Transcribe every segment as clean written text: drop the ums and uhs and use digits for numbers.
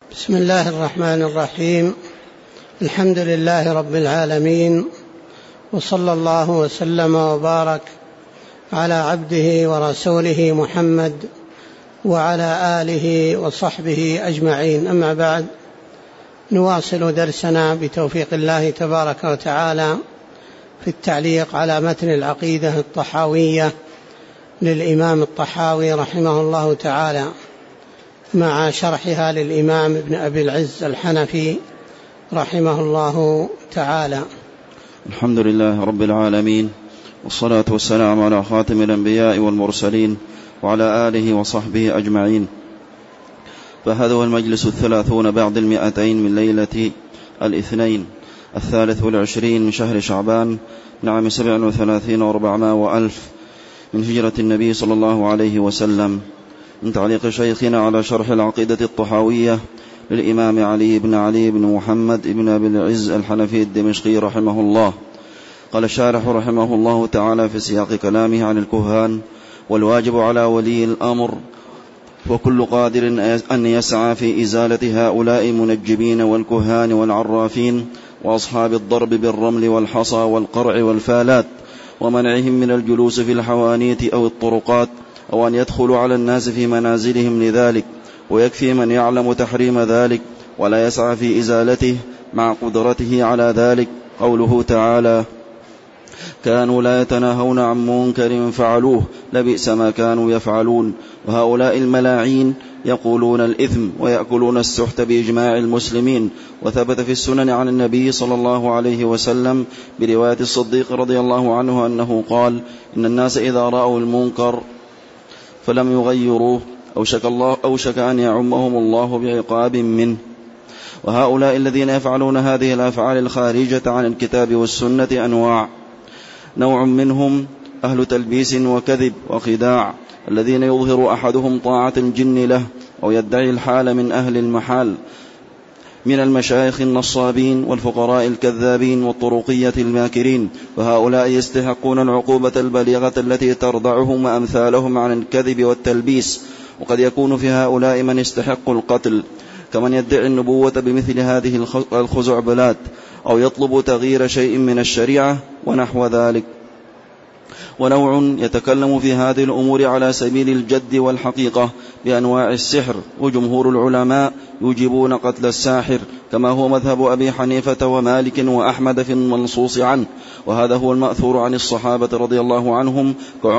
بسم الله الرحمن الرحيم. الحمد لله رب العالمين، وصلى الله وسلم وبارك على عبده ورسوله محمد وعلى آله وصحبه أجمعين. أما بعد، نواصل درسنا بتوفيق الله تبارك وتعالى في التعليق على متن العقيدة الطحاوية للإمام الطحاوي رحمه الله تعالى، مع شرحها للإمام ابن أبي العز الحنفي رحمه الله تعالى. الحمد لله رب العالمين، والصلاة والسلام على خاتم الأنبياء والمرسلين وعلى آله وصحبه أجمعين. فهذا هو المجلس 30 بعد 200 من ليلة الاثنين 23 من شهر شعبان من عام 37 و400 وألف من هجرة النبي صلى الله عليه وسلم، من تعليق شيخنا على شرح العقيدة الطحاوية للإمام علي بن محمد بن أبي العز الحنفي الدمشقي رحمه الله. قال الشارح رحمه الله تعالى في سياق كلامه عن الكهان: والواجب على ولي الأمر وكل قادر أن يسعى في إزالة هؤلاء المنجبين والكهان والعرافين وأصحاب الضرب بالرمل والحصى والقرع والفالات، ومنعهم من الجلوس في الحوانيت أو الطرقات، أو أن يدخلوا على الناس في منازلهم لذلك، ويكفي من يعلم تحريم ذلك ولا يسعى في إزالته مع قدرته على ذلك. قوله تعالى: كانوا لا يتناهون عن منكر فعلوه لبئس ما كانوا يفعلون. وهؤلاء الملاعين يقولون الإثم ويأكلون السحت بإجماع المسلمين. وثبت في السنن عن النبي صلى الله عليه وسلم برواية الصديق رضي الله عنه أنه قال: إن الناس إذا رأوا المنكر فلم يغيروه أوشك أن يعمهم الله بعقاب منه. وهؤلاء الذين يفعلون هذه الأفعال الخارجة عن الكتاب والسنة أنواع: نوع منهم أهل تلبيس وكذب وخداع، الذين يظهر أحدهم طاعة الجن له أو يدعي الحال من أهل المحال من المشايخ النصابين والفقراء الكذابين والطرقية الماكرين. وهؤلاء يستحقون العقوبة البليغة التي تردعهم وأمثالهم عن الكذب والتلبيس. وقد يكون في هؤلاء من يستحق القتل، كمن يدعي النبوة بمثل هذه الخزعبلات، أو يطلب تغيير شيء من الشريعة ونحو ذلك. ونوع يتكلم في هذه الأمور على سبيل الجد والحقيقة بأنواع السحر، وجمهور العلماء يوجبون قتل الساحر، كما هو مذهب أبي حنيفة ومالك وأحمد في المنصوص عنه. وهذا هو المأثور عن الصحابة رضي الله عنهم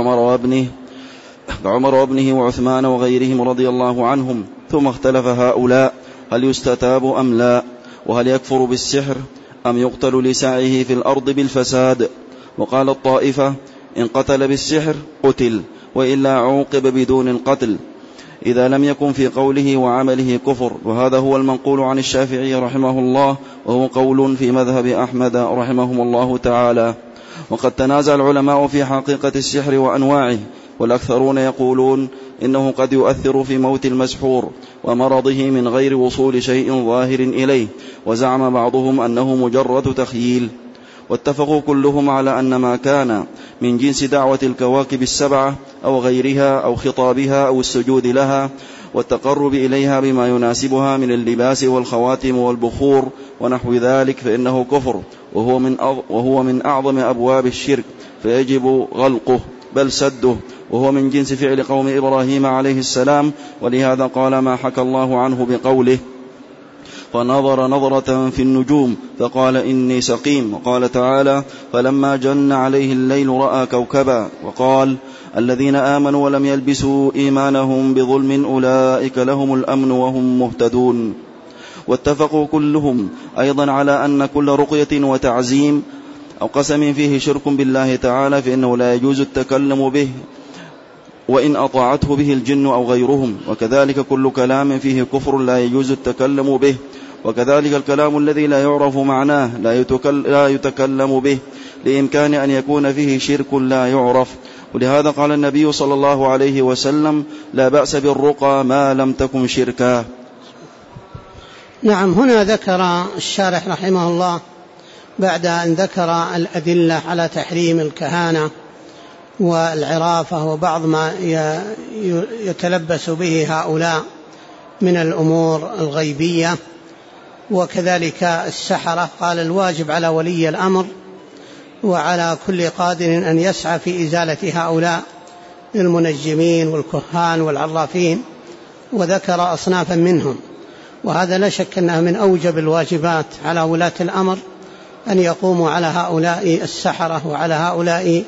كعمر وابنه وعثمان وغيرهم رضي الله عنهم. ثم اختلف هؤلاء هل يستتاب أم لا، وهل يكفر بالسحر أم يقتل لسعيه في الأرض بالفساد. وقال الطائفة: إن قتل بالسحر قتل، وإلا عوقب بدون القتل إذا لم يكن في قوله وعمله كفر. وهذا هو المنقول عن الشافعي رحمه الله، وهو قول في مذهب أحمد رحمهم الله تعالى. وقد تنازع العلماء في حقيقة السحر وأنواعه، والأكثرون يقولون إنه قد يؤثر في موت المسحور ومرضه من غير وصول شيء ظاهر إليه، وزعم بعضهم أنه مجرد تخييل. واتفقوا كلهم على أن ما كان من جنس دعوة الكواكب السبعة أو غيرها أو خطابها أو السجود لها والتقرب إليها بما يناسبها من اللباس والخواتم والبخور ونحو ذلك فإنه كفر، وهو من أعظم أبواب الشرك، فيجب غلقه بل سده، وهو من جنس فعل قوم إبراهيم عليه السلام. ولهذا قال ما حكى الله عنه بقوله: فنظر نظرة في النجوم فقال إني سقيم. وقال تعالى: فلما جن عليه الليل رأى كوكبا. وقال: الذين آمنوا ولم يلبسوا إيمانهم بظلم أولئك لهم الأمن وهم مهتدون. واتفقوا كلهم أيضا على أن كل رقية وتعزيم أو قسم فيه شرك بالله تعالى فإنه لا يجوز التكلم به وإن أطاعته به الجن أو غيرهم. وكذلك كل كلام فيه كفر لا يجوز التكلم به. وكذلك الكلام الذي لا يعرف معناه لا يتكلم به، لإمكان أن يكون فيه شرك لا يعرف. ولهذا قال النبي صلى الله عليه وسلم: لا بأس بالرقى ما لم تكن شركا. نعم، هنا ذكر الشارح رحمه الله بعد أن ذكر الأدلة على تحريم الكهانة والعرافة وبعض ما يتلبس به هؤلاء من الأمور الغيبية. وكذلك السحرة، قال الواجب على ولي الأمر وعلى كل قادر أن يسعى في إزالة هؤلاء المنجمين والكهان والعرافين، وذكر أصنافا منهم. وهذا لا شك أنه من أوجب الواجبات على ولاة الأمر أن يقوموا على هؤلاء السحرة وعلى هؤلاء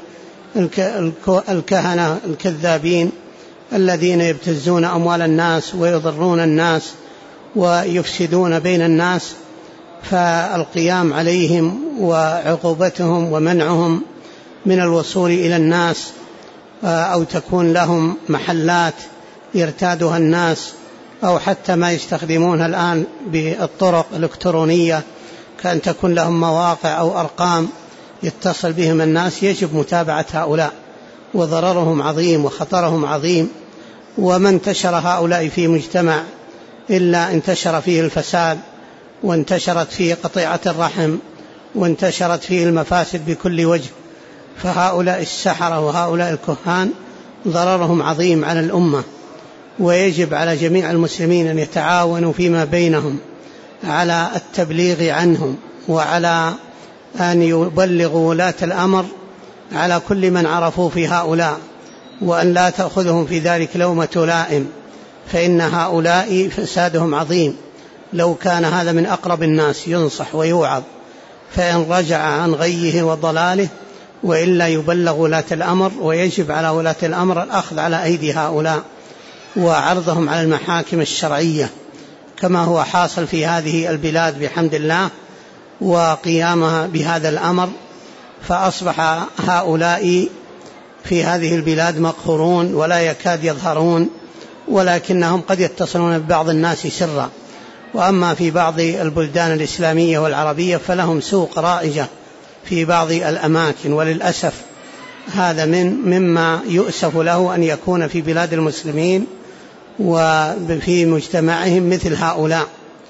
الكهنة الكذابين الذين يبتزون أموال الناس ويضرون الناس ويفسدون بين الناس، فالقيام عليهم وعقوبتهم ومنعهم من الوصول إلى الناس، أو تكون لهم محلات يرتادها الناس، أو حتى ما يستخدمونها الآن بالطرق الإلكترونية كأن تكون لهم مواقع أو أرقام يتصل بهم الناس. يجب متابعة هؤلاء، وضررهم عظيم وخطرهم عظيم. وما انتشر هؤلاء في مجتمع إلا انتشر فيه الفساد، وانتشرت فيه قطيعة الرحم، وانتشرت فيه المفاسد بكل وجه. فهؤلاء السحرة وهؤلاء الكهان ضررهم عظيم على الأمة، ويجب على جميع المسلمين أن يتعاونوا فيما بينهم على التبليغ عنهم، وعلى أن يبلغوا ولاة الأمر على كل من عرفوا في هؤلاء، وأن لا تأخذهم في ذلك لومة لائم، فإن هؤلاء فسادهم عظيم. لو كان هذا من أقرب الناس ينصح ويوعظ، فإن رجع عن غيه وضلاله، وإلا يبلغ ولاة الأمر. ويجب على ولاة الأمر الأخذ على أيدي هؤلاء وعرضهم على المحاكم الشرعية كما هو حاصل في هذه البلاد بحمد الله، وقيامها بهذا الأمر. فأصبح هؤلاء في هذه البلاد مقهورون ولا يكاد يظهرون، ولكنهم قد يتصلون ببعض الناس سرا. وأما في بعض البلدان الإسلامية والعربية فلهم سوق رائجة في بعض الأماكن، وللأسف هذا مما يؤسف له أن يكون في بلاد المسلمين وفي مجتمعهم مثل هؤلاء.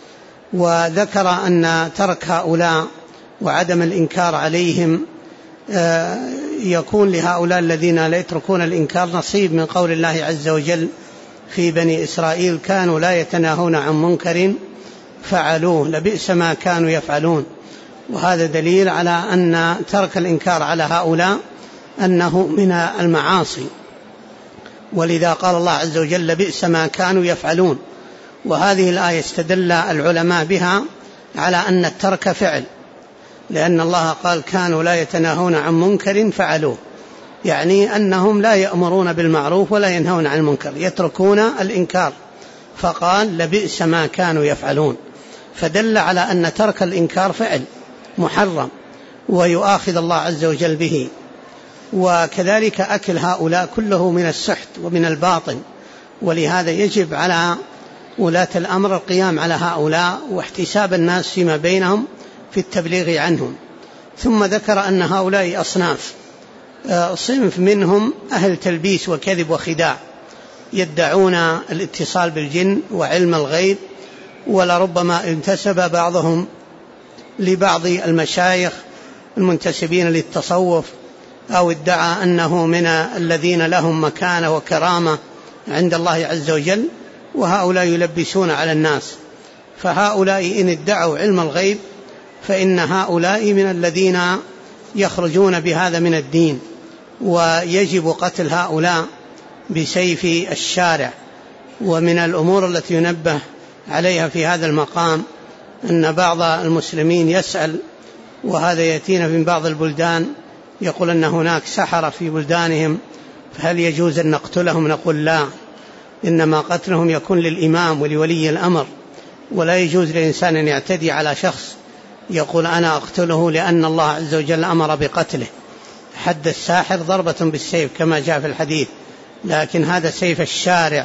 وذكر أن ترك هؤلاء وعدم الإنكار عليهم يكون لهؤلاء الذين لا يتركون الإنكار نصيب من قول الله عز وجل في بني إسرائيل: كانوا لا يتناهون عن منكر فعلوه لبئس ما كانوا يفعلون. وهذا دليل على أن ترك الإنكار على هؤلاء أنه من المعاصي، ولذا قال الله عز وجل: لبئس ما كانوا يفعلون. وهذه الآية استدل العلماء بها على أن الترك فعل، لأن الله قال: كانوا لا يتناهون عن منكر فعلوه، يعني أنهم لا يأمرون بالمعروف ولا ينهون عن المنكر، يتركون الإنكار، فقال: لبئس ما كانوا يفعلون. فدل على أن ترك الإنكار فعل محرم ويؤاخذ الله عز وجل به. وكذلك أكل هؤلاء كله من السحت ومن الباطل، ولهذا يجب على ولاة الأمر القيام على هؤلاء واحتساب الناس فيما بينهم في التبليغ عنهم. ثم ذكر أن هؤلاء أصناف: صنف منهم أهل تلبيس وكذب وخداع، يدعون الاتصال بالجن وعلم الغيب، ولربما انتسب بعضهم لبعض المشايخ المنتسبين للتصوف، أو ادعى أنه من الذين لهم مكانة وكرامة عند الله عز وجل، وهؤلاء يلبسون على الناس. فهؤلاء إن ادعوا علم الغيب فإن هؤلاء من الذين يخرجون بهذا من الدين، ويجب قتل هؤلاء بسيف الشارع. ومن الأمور التي ينبه عليها في هذا المقام أن بعض المسلمين يسأل، وهذا يأتينا من بعض البلدان، يقول أن هناك سحرة في بلدانهم، فهل يجوز أن نقتلهم؟ نقول لا، إنما قتلهم يكون للإمام ولولي الأمر، ولا يجوز لإنسان أن يعتدي على شخص يقول أنا أقتله لأن الله عز وجل أمر بقتله. حد الساحر ضربة بالسيف كما جاء في الحديث، لكن هذا سيف الشارع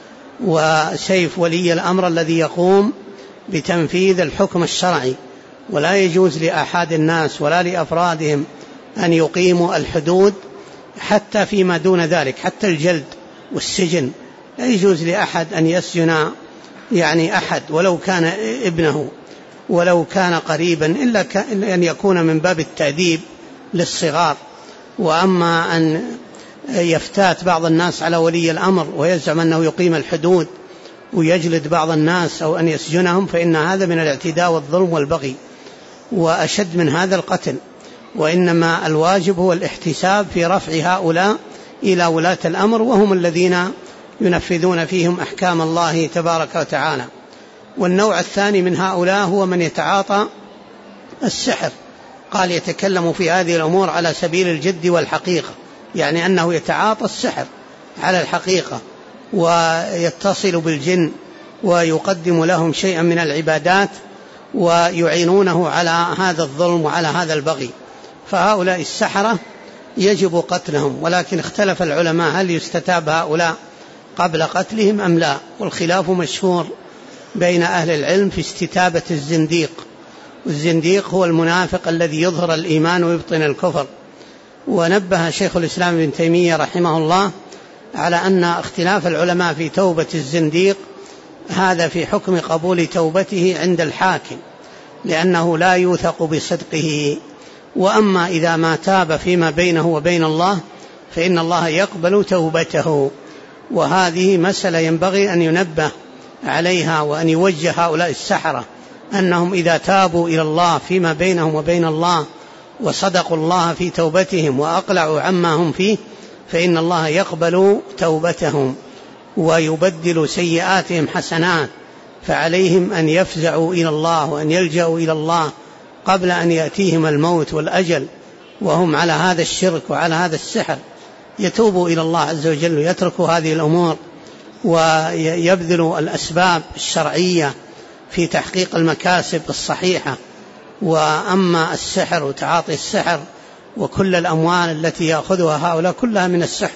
وسيف ولي الأمر الذي يقوم بتنفيذ الحكم الشرعي، ولا يجوز لأحد الناس ولا لأفرادهم أن يقيموا الحدود حتى فيما دون ذلك، حتى الجلد والسجن لا يجوز لأحد أن يسجن يعني أحد ولو كان ابنه ولو كان قريبا، إلا أن يكون من باب التأديب للصغار. وأما أن يفتات بعض الناس على ولي الأمر ويزعم أنه يقيم الحدود ويجلد بعض الناس أو أن يسجنهم، فإن هذا من الاعتداء والظلم والبغي، وأشد من هذا القتل. وإنما الواجب هو الاحتساب في رفع هؤلاء إلى ولاة الأمر، وهم الذين ينفذون فيهم أحكام الله تبارك وتعالى. والنوع الثاني من هؤلاء هو من يتعاطى السحر، قال يتكلم في هذه الأمور على سبيل الجد والحقيقة، يعني أنه يتعاطى السحر على الحقيقة ويتصل بالجن ويقدم لهم شيئا من العبادات ويعينونه على هذا الظلم وعلى هذا البغي. فهؤلاء السحرة يجب قتلهم، ولكن اختلف العلماء هل يستتاب هؤلاء قبل قتلهم أم لا، والخلاف مشهور بين أهل العلم في استتابة الزنديق، والزنديق هو المنافق الذي يظهر الإيمان ويبطن الكفر. ونبه شيخ الإسلام ابن تيمية رحمه الله على أن اختلاف العلماء في توبة الزنديق هذا في حكم قبول توبته عند الحاكم، لأنه لا يوثق بصدقه. وأما إذا ما تاب فيما بينه وبين الله فإن الله يقبل توبته. وهذه مسألة ينبغي أن ينبه عليها وأن يوجه هؤلاء السحرة أنهم إذا تابوا إلى الله فيما بينهم وبين الله وصدقوا الله في توبتهم وأقلعوا عما هم فيه فإن الله يقبل توبتهم ويبدل سيئاتهم حسنات. فعليهم أن يفزعوا إلى الله وأن يلجأوا إلى الله قبل أن يأتيهم الموت والأجل وهم على هذا الشرك وعلى هذا السحر، يتوبوا إلى الله عز وجل ويتركوا هذه الأمور ويبذلوا الأسباب الشرعية في تحقيق المكاسب الصحيحة. وأما السحر وتعاطي السحر وكل الأموال التي يأخذها هؤلاء كلها من السحر،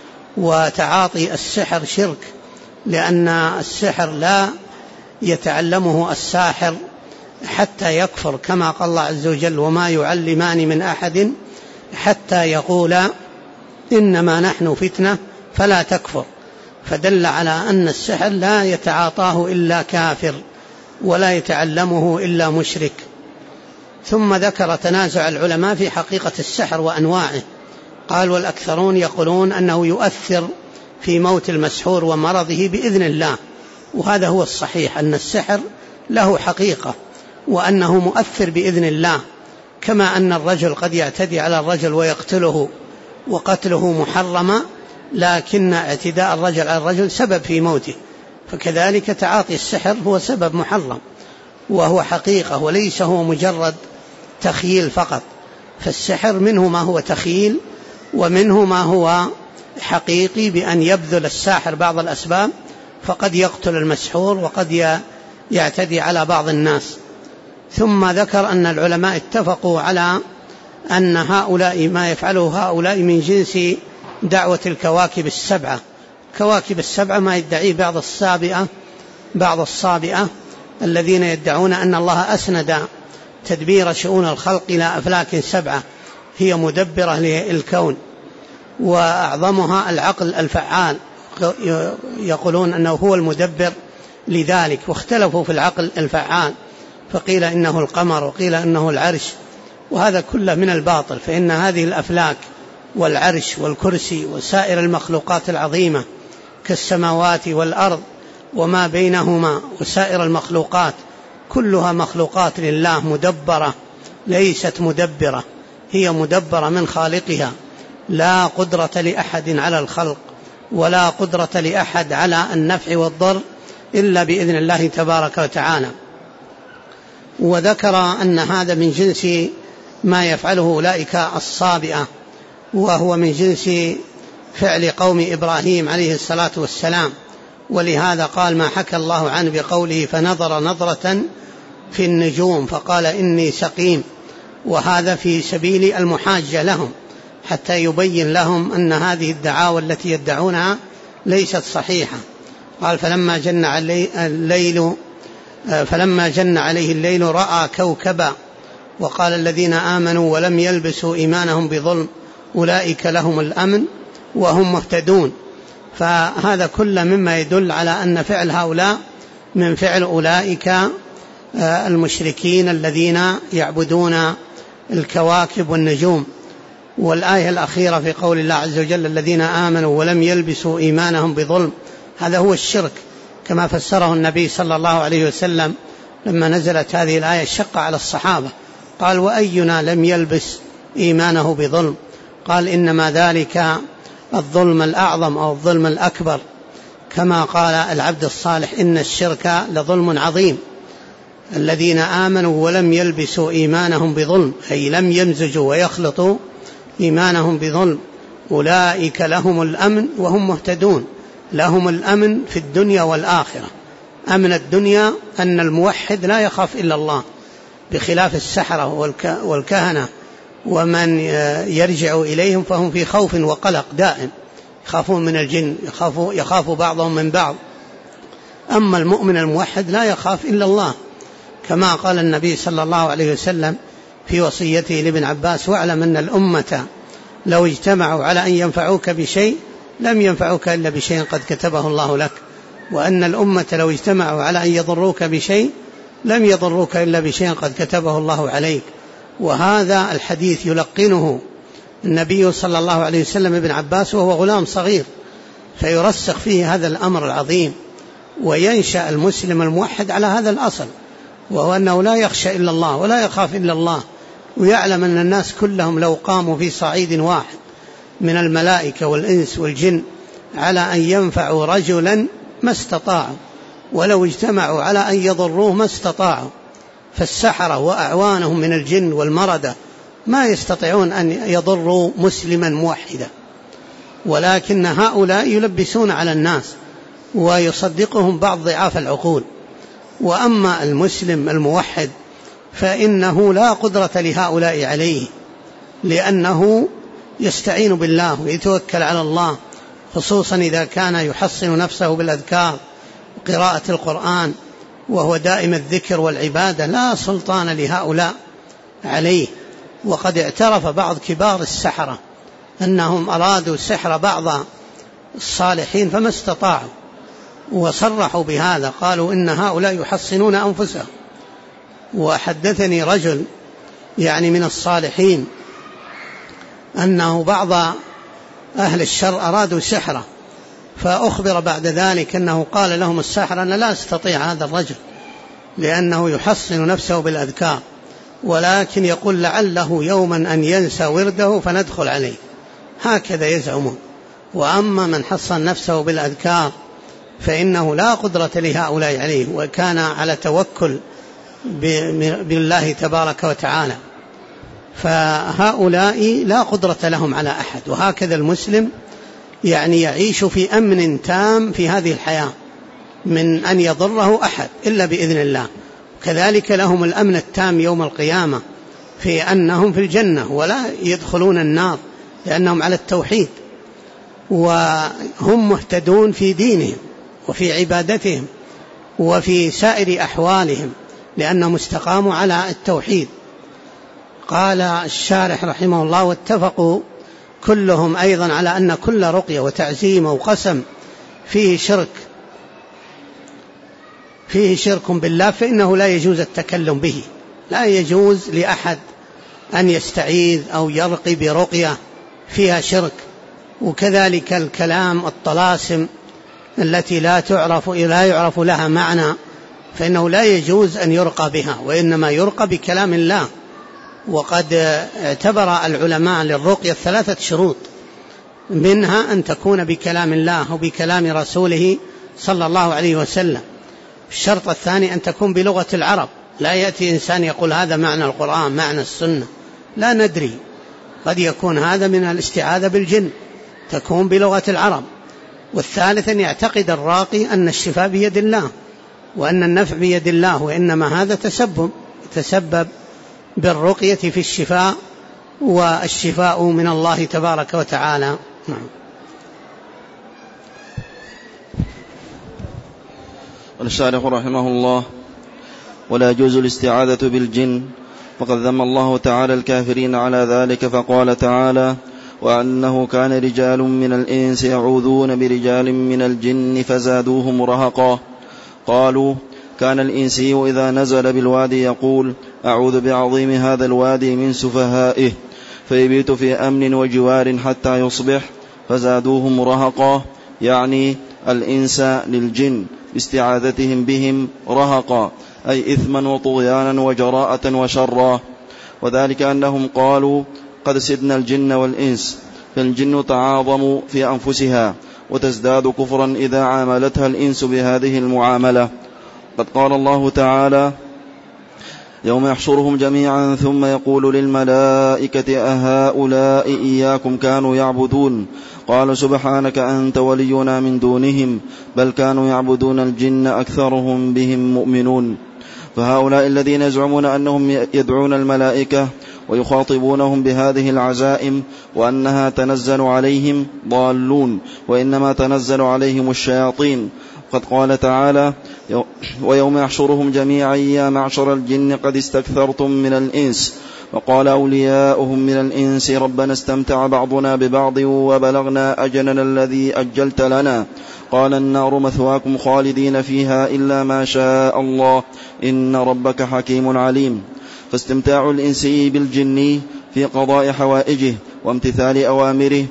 وتعاطي السحر شرك، لأن السحر لا يتعلمه الساحر حتى يكفر، كما قال الله عز وجل وما يعلمان من أحد حتى يقولا إنما نحن فتنة فلا تكفر. فدل على أن السحر لا يتعاطاه إلا كافر ولا يتعلمه إلا مشرك. ثم ذكر تنازع العلماء في حقيقة السحر وأنواعه، قال والأكثرون يقولون أنه يؤثر في موت المسحور ومرضه بإذن الله، وهذا هو الصحيح، أن السحر له حقيقة وأنه مؤثر بإذن الله، كما أن الرجل قد يعتدي على الرجل ويقتله وقتله محرم، لكن اعتداء الرجل على الرجل سبب في موته، فكذلك تعاطي السحر هو سبب محرم وهو حقيقة وليس هو مجرد تخيل فقط. فالسحر منه ما هو تخيل ومنه ما هو حقيقي، بأن يبذل الساحر بعض الأسباب فقد يقتل المسحور وقد يعتدي على بعض الناس. ثم ذكر أن العلماء اتفقوا على أن هؤلاء ما يفعله هؤلاء من جنس دعوة الكواكب السبعة. كواكب السبعة ما يدعيه بعض الصابئة الذين يدعون أن الله أسند تدبير شؤون الخلق إلى أفلاك سبعة هي مدبرة للكون، وأعظمها العقل الفعال، يقولون أنه هو المدبر لذلك، واختلفوا في العقل الفعال، فقيل إنه القمر وقيل إنه العرش، وهذا كله من الباطل. فإن هذه الأفلاك والعرش والكرسي وسائر المخلوقات العظيمة كالسماوات والأرض وما بينهما وسائر المخلوقات كلها مخلوقات لله مدبرة، ليست مدبرة، هي مدبرة من خالقها، لا قدرة لأحد على الخلق ولا قدرة لأحد على النفع والضر إلا بإذن الله تبارك وتعالى. وذكر أن هذا من جنس ما يفعله أولئك الصابئة، وهو من جنس فعل قوم إبراهيم عليه الصلاة والسلام، ولهذا قال ما حكى الله عنه بقوله فنظر نظرة في النجوم فقال إني سقيم، وهذا في سبيل المحاجة لهم حتى يبين لهم أن هذه الدعاوى التي يدعونها ليست صحيحة. قال فلما جن عليه الليل رأى كوكبا وقال الذين آمنوا ولم يلبسوا إيمانهم بظلم أولئك لهم الأمن وهم مهتدون. فهذا كله مما يدل على أن فعل هؤلاء من فعل أولئك المشركين الذين يعبدون الكواكب والنجوم. والآية الأخيرة في قول الله عز وجل الذين آمنوا ولم يلبسوا إيمانهم بظلم، هذا هو الشرك، كما فسره النبي صلى الله عليه وسلم لما نزلت هذه الآية شق على الصحابة، قال: وأينا لم يلبس إيمانه بظلم؟ قال: إنما ذلك الظلم الأعظم أو الظلم الأكبر، كما قال العبد الصالح: إن الشرك لظلم عظيم. الذين آمنوا ولم يلبسوا إيمانهم بظلم، أي لم يمزجوا ويخلطوا إيمانهم بظلم، أولئك لهم الأمن وهم مهتدون. لهم الأمن في الدنيا والآخرة. أمن الدنيا أن الموحد لا يخاف إلا الله، بخلاف السحرة والكهنة ومن يرجع إليهم فهم في خوف وقلق دائم، يخافون من الجن، يخاف بعضهم من بعض. أما المؤمن الموحد لا يخاف إلا الله، كما قال النبي صلى الله عليه وسلم في وصيته لابن عباس: واعلم أن الأمة لو اجتمعوا على أن ينفعوك بشيء لم ينفعوك إلا بشيء قد كتبه الله لك، وأن الأمة لو اجتمعوا على أن يضروك بشيء لم يضروك إلا بشيء قد كتبه الله عليك. وهذا الحديث يلقنه النبي صلى الله عليه وسلم ابن عباس وهو غلام صغير، فيرسخ فيه هذا الأمر العظيم، وينشأ المسلم الموحد على هذا الأصل، وهو أنه لا يخشى إلا الله ولا يخاف إلا الله، ويعلم أن الناس كلهم لو قاموا في صعيد واحد من الملائكة والإنس والجن على أن ينفعوا رجلا ما استطاعوا، ولو اجتمعوا على أن يضروه ما استطاعوا. فالسحرة وأعوانهم من الجن والمردة ما يستطيعون أن يضروا مسلما موحدا، ولكن هؤلاء يلبسون على الناس ويصدقهم بعض ضعاف العقول. وأما المسلم الموحد فإنه لا قدرة لهؤلاء عليه، لأنه يستعين بالله ويتوكل على الله، خصوصا إذا كان يحصن نفسه بالأذكار وقراءة القرآن، وهو دائم الذكر والعبادة، لا سلطان لهؤلاء عليه. وقد اعترف بعض كبار السحرة أنهم أرادوا سحر بعض الصالحين فما استطاعوا، وصرحوا بهذا، قالوا إن هؤلاء يحصنون أنفسهم. وحدثني رجل من الصالحين أنه بعض أهل الشر أرادوا سحره، فأخبر بعد ذلك أنه قال لهم الساحر: أنا لا أستطيع هذا الرجل لأنه يحصن نفسه بالأذكار، ولكن يقول لعله يوما أن ينسى ورده فندخل عليه، هكذا يزعمون. وأما من حصن نفسه بالأذكار فإنه لا قدرة لهؤلاء عليه، وكان على توكل بالله تبارك وتعالى، فهؤلاء لا قدرة لهم على أحد. وهكذا المسلم يعيش في أمن تام في هذه الحياة من أن يضره أحد إلا بإذن الله. كذلك لهم الأمن التام يوم القيامة في أنهم في الجنة ولا يدخلون النار، لأنهم على التوحيد، وهم مهتدون في دينهم وفي عبادتهم وفي سائر أحوالهم، لأنهم استقاموا على التوحيد. قال الشارح رحمه الله: واتفقوا كلهم أيضا على أن كل رقية وتعزيم وقسم فيه شرك بالله فإنه لا يجوز التكلم به، لا يجوز لأحد أن يستعيذ أو يرقي برقية فيها شرك. وكذلك الكلام الطلاسم التي لا يعرف لها معنى فإنه لا يجوز أن يرقى بها، وإنما يرقى بكلام الله. وقد اعتبر العلماء للرقية 3 شروط، منها أن تكون بكلام الله وبكلام رسوله صلى الله عليه وسلم. الشرط الثاني أن تكون بلغة العرب، لا يأتي إنسان يقول هذا معنى القرآن معنى السنة، لا ندري، قد يكون هذا من الاستعاذة بالجن، تكون بلغة العرب. والثالث أن يعتقد الراقي أن الشفاء بيد الله وأن النفع بيد الله، وإنما هذا تسبب بالرقية في الشفاء، والشفاء من الله تبارك وتعالى. نعم. الشارح رحمه الله: ولا يجوز الاستعاذة بالجن، فقد ذم الله تعالى الكافرين على ذلك، فقال تعالى: وأنه كان رجال من الإنس يعوذون برجال من الجن فزادوهم رهقا. قالوا: كان الإنسي إذا نزل بالوادي يقول: أعوذ بعظيم هذا الوادي من سفهائه، فيبيت في أمن وجوار حتى يصبح، فزادوهم رهقا، يعني الإنس للجن، باستعاذتهم بهم رهقا، أي إثما وطغيانا وجراءة وشرا. وذلك أنهم قالوا قد سدنا الجن والإنس، فالجن تعاظم في أنفسها وتزداد كفرا إذا عاملتها الإنس بهذه المعاملة. قد قال الله تعالى: يوم يحشرهم جميعا ثم يقول للملائكة أهؤلاء إياكم كانوا يعبدون؟ قال سبحانك أنت ولينا من دونهم بل كانوا يعبدون الجن أكثرهم بهم مؤمنون. فهؤلاء الذين يزعمون أنهم يدعون الملائكة ويخاطبونهم بهذه العزائم وأنها تنزل عليهم ضالون، وإنما تنزل عليهم الشياطين. قد قال تعالى: ويوم يحشرهم جميعا يا معشر الجن قد استكثرتم من الإنس. وقال أولياؤهم من الإنس ربنا استمتع بعضنا ببعض وبلغنا أجلنا الذي أجلت لنا. قال النار مثواكم خالدين فيها إلا ما شاء الله إن ربك حكيم عليم. فاستمتاع الإنسي بالجني في قضاء حوائجه وامتثال أوامره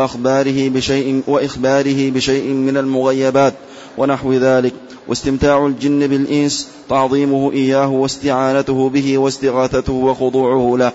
وإخباره بشيء من المغيبات ونحو ذلك، واستمتاع الجن بالإنس تعظيمه إياه واستعانته به واستغاثته وخضوعه له.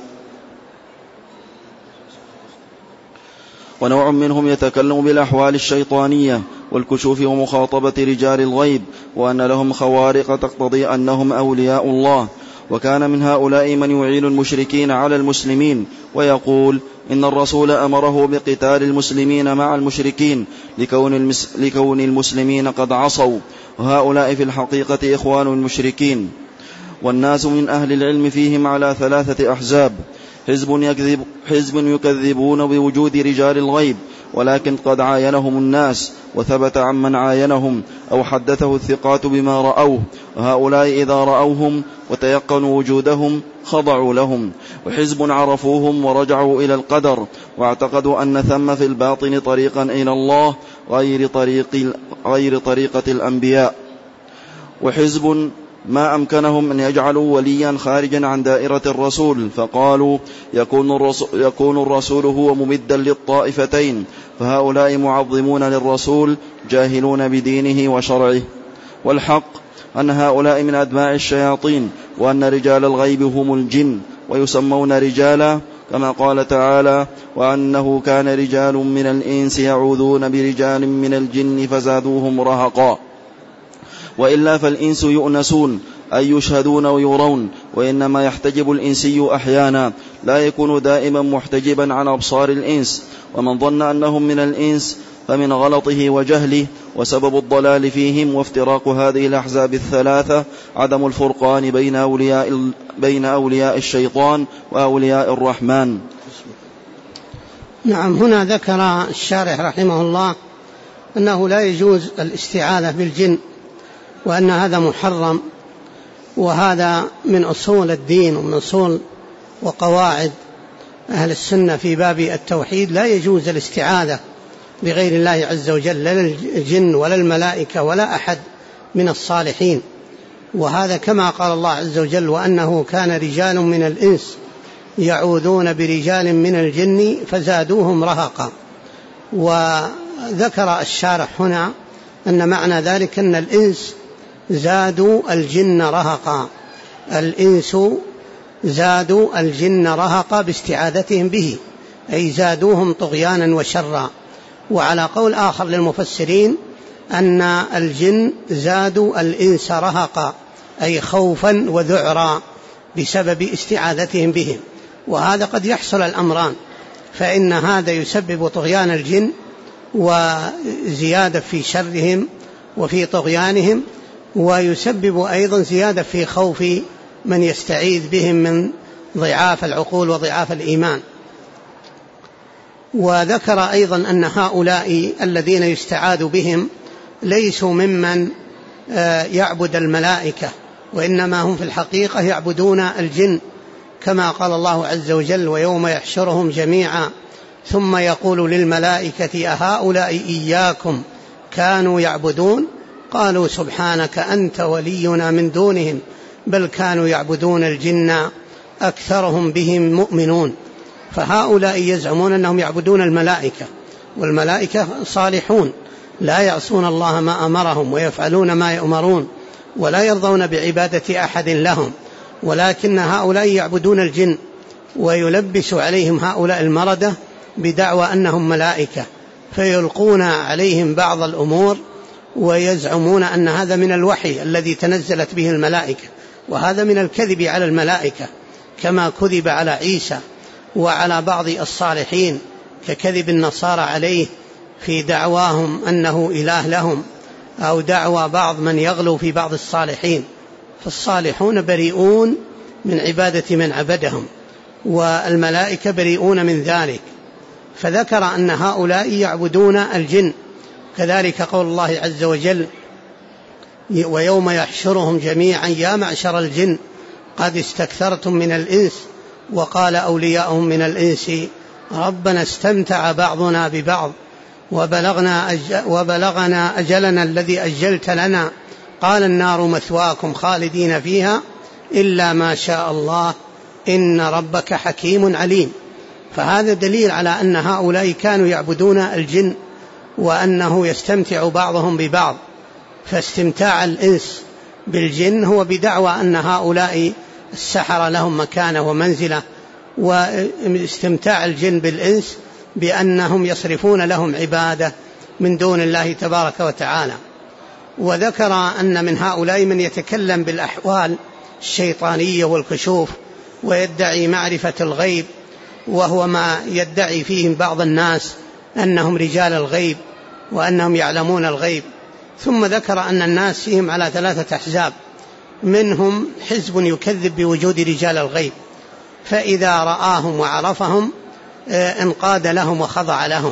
ونوع منهم يتكلم بالأحوال الشيطانية والكشوف ومخاطبة رجال الغيب، وأن لهم خوارق تقتضي أنهم أولياء الله. وكان من هؤلاء من يعين المشركين على المسلمين ويقول إن الرسول أمره بقتال المسلمين مع المشركين لكون المسلمين قد عصوا، وهؤلاء في الحقيقة إخوان المشركين. والناس من أهل العلم فيهم على 3 أحزاب: حزب يكذبون بوجود رجال الغيب ولكن قد عاينهم الناس وثبت عمن عاينهم أو حدثه الثقات بما رأوه، وهؤلاء إذا رأوهم وتيقنوا وجودهم خضعوا لهم. وحزب عرفوهم ورجعوا إلى القدر واعتقدوا أن ثم في الباطن طريقا إلى الله غير طريقة الأنبياء. وحزب ما أمكنهم أن يجعلوا وليا خارجا عن دائرة الرسول، فقالوا يكون الرسول هو ممدا للطائفتين، فهؤلاء معظمون للرسول جاهلون بدينه وشرعه. والحق أن هؤلاء من أتباع الشياطين، وأن رجال الغيب هم الجن ويسمون رجالا، كما قال تعالى: وأنه كان رجال من الإنس يعوذون برجال من الجن فزادوهم رهقا. وإلا فالإنس يؤنسون أي يشهدون ويرون، وإنما يحتجب الإنسي أحيانا لا يكون دائما محتجبا عن أبصار الإنس. ومن ظن أنهم من الإنس فمن غلطه وجهله، وسبب الضلال فيهم وافتراق هذه الأحزاب 3 عدم الفرقان بين أولياء الشيطان وأولياء الرحمن. نعم، هنا ذكر الشارح رحمه الله أنه لا يجوز الاستعاذة بالجن، وأن هذا محرم، وهذا من أصول الدين ومن أصول وقواعد أهل السنة في باب التوحيد. لا يجوز الاستعاذة بغير الله عز وجل، لا الجن ولا الملائكة ولا أحد من الصالحين. وهذا كما قال الله عز وجل: وأنه كان رجال من الإنس يعوذون برجال من الجن فزادوهم رهقا. وذكر الشارح هنا أن معنى ذلك أن الإنس زادوا الجن رهقا، الإنس زادوا الجن رهقا باستعاذتهم به، أي زادوهم طغيانا وشرا. وعلى قول آخر للمفسرين أن الجن زادوا الإنس رهقا، أي خوفا وذعرا بسبب استعاذتهم بهم. وهذا قد يحصل الأمران، فإن هذا يسبب طغيان الجن وزيادة في شرهم وفي طغيانهم، ويسبب أيضا زيادة في خوف من يستعيذ بهم من ضعاف العقول وضعاف الإيمان. وذكر أيضا أن هؤلاء الذين يستعاذ بهم ليسوا ممن يعبد الملائكة، وإنما هم في الحقيقة يعبدون الجن، كما قال الله عز وجل: ويوم يحشرهم جميعا ثم يقول للملائكة أهؤلاء إياكم كانوا يعبدون؟ قالوا سبحانك أنت ولينا من دونهم بل كانوا يعبدون الجن أكثرهم بهم مؤمنون. فهؤلاء يزعمون أنهم يعبدون الملائكة، والملائكة صالحون، لا يعصون الله ما أمرهم ويفعلون ما يؤمرون ولا يرضون بعبادة أحد لهم، ولكن هؤلاء يعبدون الجن ويلبس عليهم هؤلاء المردة بدعوى أنهم ملائكة، فيلقون عليهم بعض الأمور ويزعمون أن هذا من الوحي الذي تنزلت به الملائكة، وهذا من الكذب على الملائكة كما كذب على عيسى وعلى بعض الصالحين ككذب النصارى عليه في دعواهم أنه إله لهم، أو دعوى بعض من يغلو في بعض الصالحين. فالصالحون بريئون من عبادة من عبدهم، والملائكة بريئون من ذلك. فذكر أن هؤلاء يعبدون الجن. كذلك قول الله عز وجل: ويوم يحشرهم جميعا يا معشر الجن قد استكثرتم من الإنس وقال أولياؤهم من الإنس ربنا استمتع بعضنا ببعض وبلغنا أجلنا الذي أجلت لنا قال النار مثواكم خالدين فيها إلا ما شاء الله إن ربك حكيم عليم. فهذا دليل على أن هؤلاء كانوا يعبدون الجن وأنه يستمتع بعضهم ببعض. فاستمتاع الإنس بالجن هو بدعوى أن هؤلاء السحرة لهم مكانة ومنزلة، واستمتاع الجن بالإنس بأنهم يصرفون لهم عبادة من دون الله تبارك وتعالى. وذكر أن من هؤلاء من يتكلم بالأحوال الشيطانية والكشوف ويدعي معرفة الغيب، وهو ما يدعي فيهم بعض الناس أنهم رجال الغيب وأنهم يعلمون الغيب. ثم ذكر أن الناس فيهم على 3 أحزاب، منهم حزب يكذب بوجود رجال الغيب، فإذا رآهم وعرفهم انقاد لهم وخضع لهم،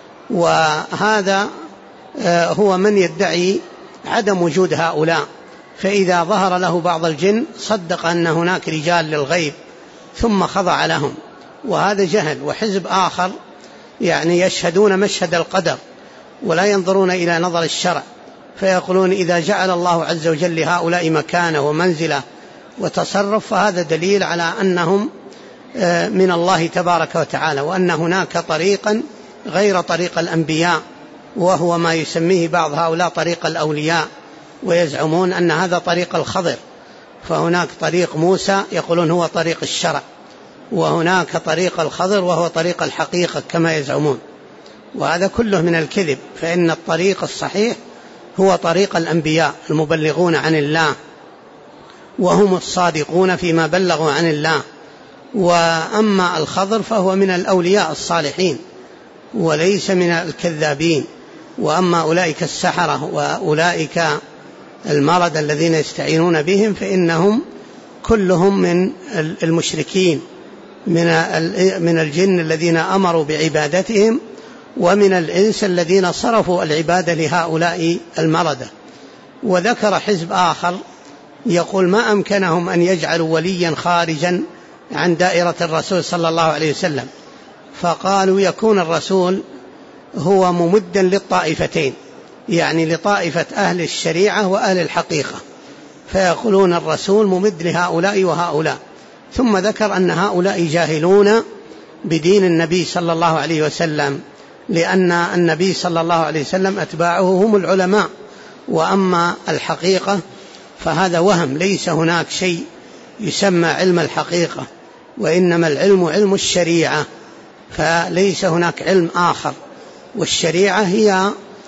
وهذا هو من يدعي عدم وجود هؤلاء، فإذا ظهر له بعض الجن صدق أن هناك رجال للغيب ثم خضع لهم، وهذا جهل. وحزب آخر يعني يشهدون مشهد القدر ولا ينظرون إلى نظر الشرع، فيقولون إذا جعل الله عز وجل لهؤلاء مكانة ومنزلة وتصرف فهذا دليل على أنهم من الله تبارك وتعالى، وأن هناك طريقا غير طريق الأنبياء، وهو ما يسميه بعض هؤلاء طريق الأولياء، ويزعمون أن هذا طريق الخضر. فهناك طريق موسى يقولون هو طريق الشرع، وهناك طريق الخضر وهو طريق الحقيقة كما يزعمون، وهذا كله من الكذب. فإن الطريق الصحيح هو طريق الأنبياء المبلغون عن الله، وهم الصادقون فيما بلغوا عن الله. وأما الخضر فهو من الأولياء الصالحين وليس من الكذابين. وأما أولئك السحرة وأولئك المرض الذين يستعينون بهم فإنهم كلهم من المشركين، من الجن الذين أمروا بعبادتهم، ومن الإنس الذين صرفوا العبادة لهؤلاء المردة. وذكر حزب آخر يقول ما أمكنهم أن يجعلوا وليا خارجا عن دائرة الرسول صلى الله عليه وسلم، فقالوا يكون الرسول هو ممدا للطائفتين، يعني لطائفة أهل الشريعة وأهل الحقيقة، فيقولون الرسول ممد لهؤلاء وهؤلاء. ثم ذكر أن هؤلاء جاهلون بدين النبي صلى الله عليه وسلم، لأن النبي صلى الله عليه وسلم أتباعه هم العلماء، وأما الحقيقة فهذا وهم، ليس هناك شيء يسمى علم الحقيقة، وإنما العلم علم الشريعة، فليس هناك علم آخر. والشريعة هي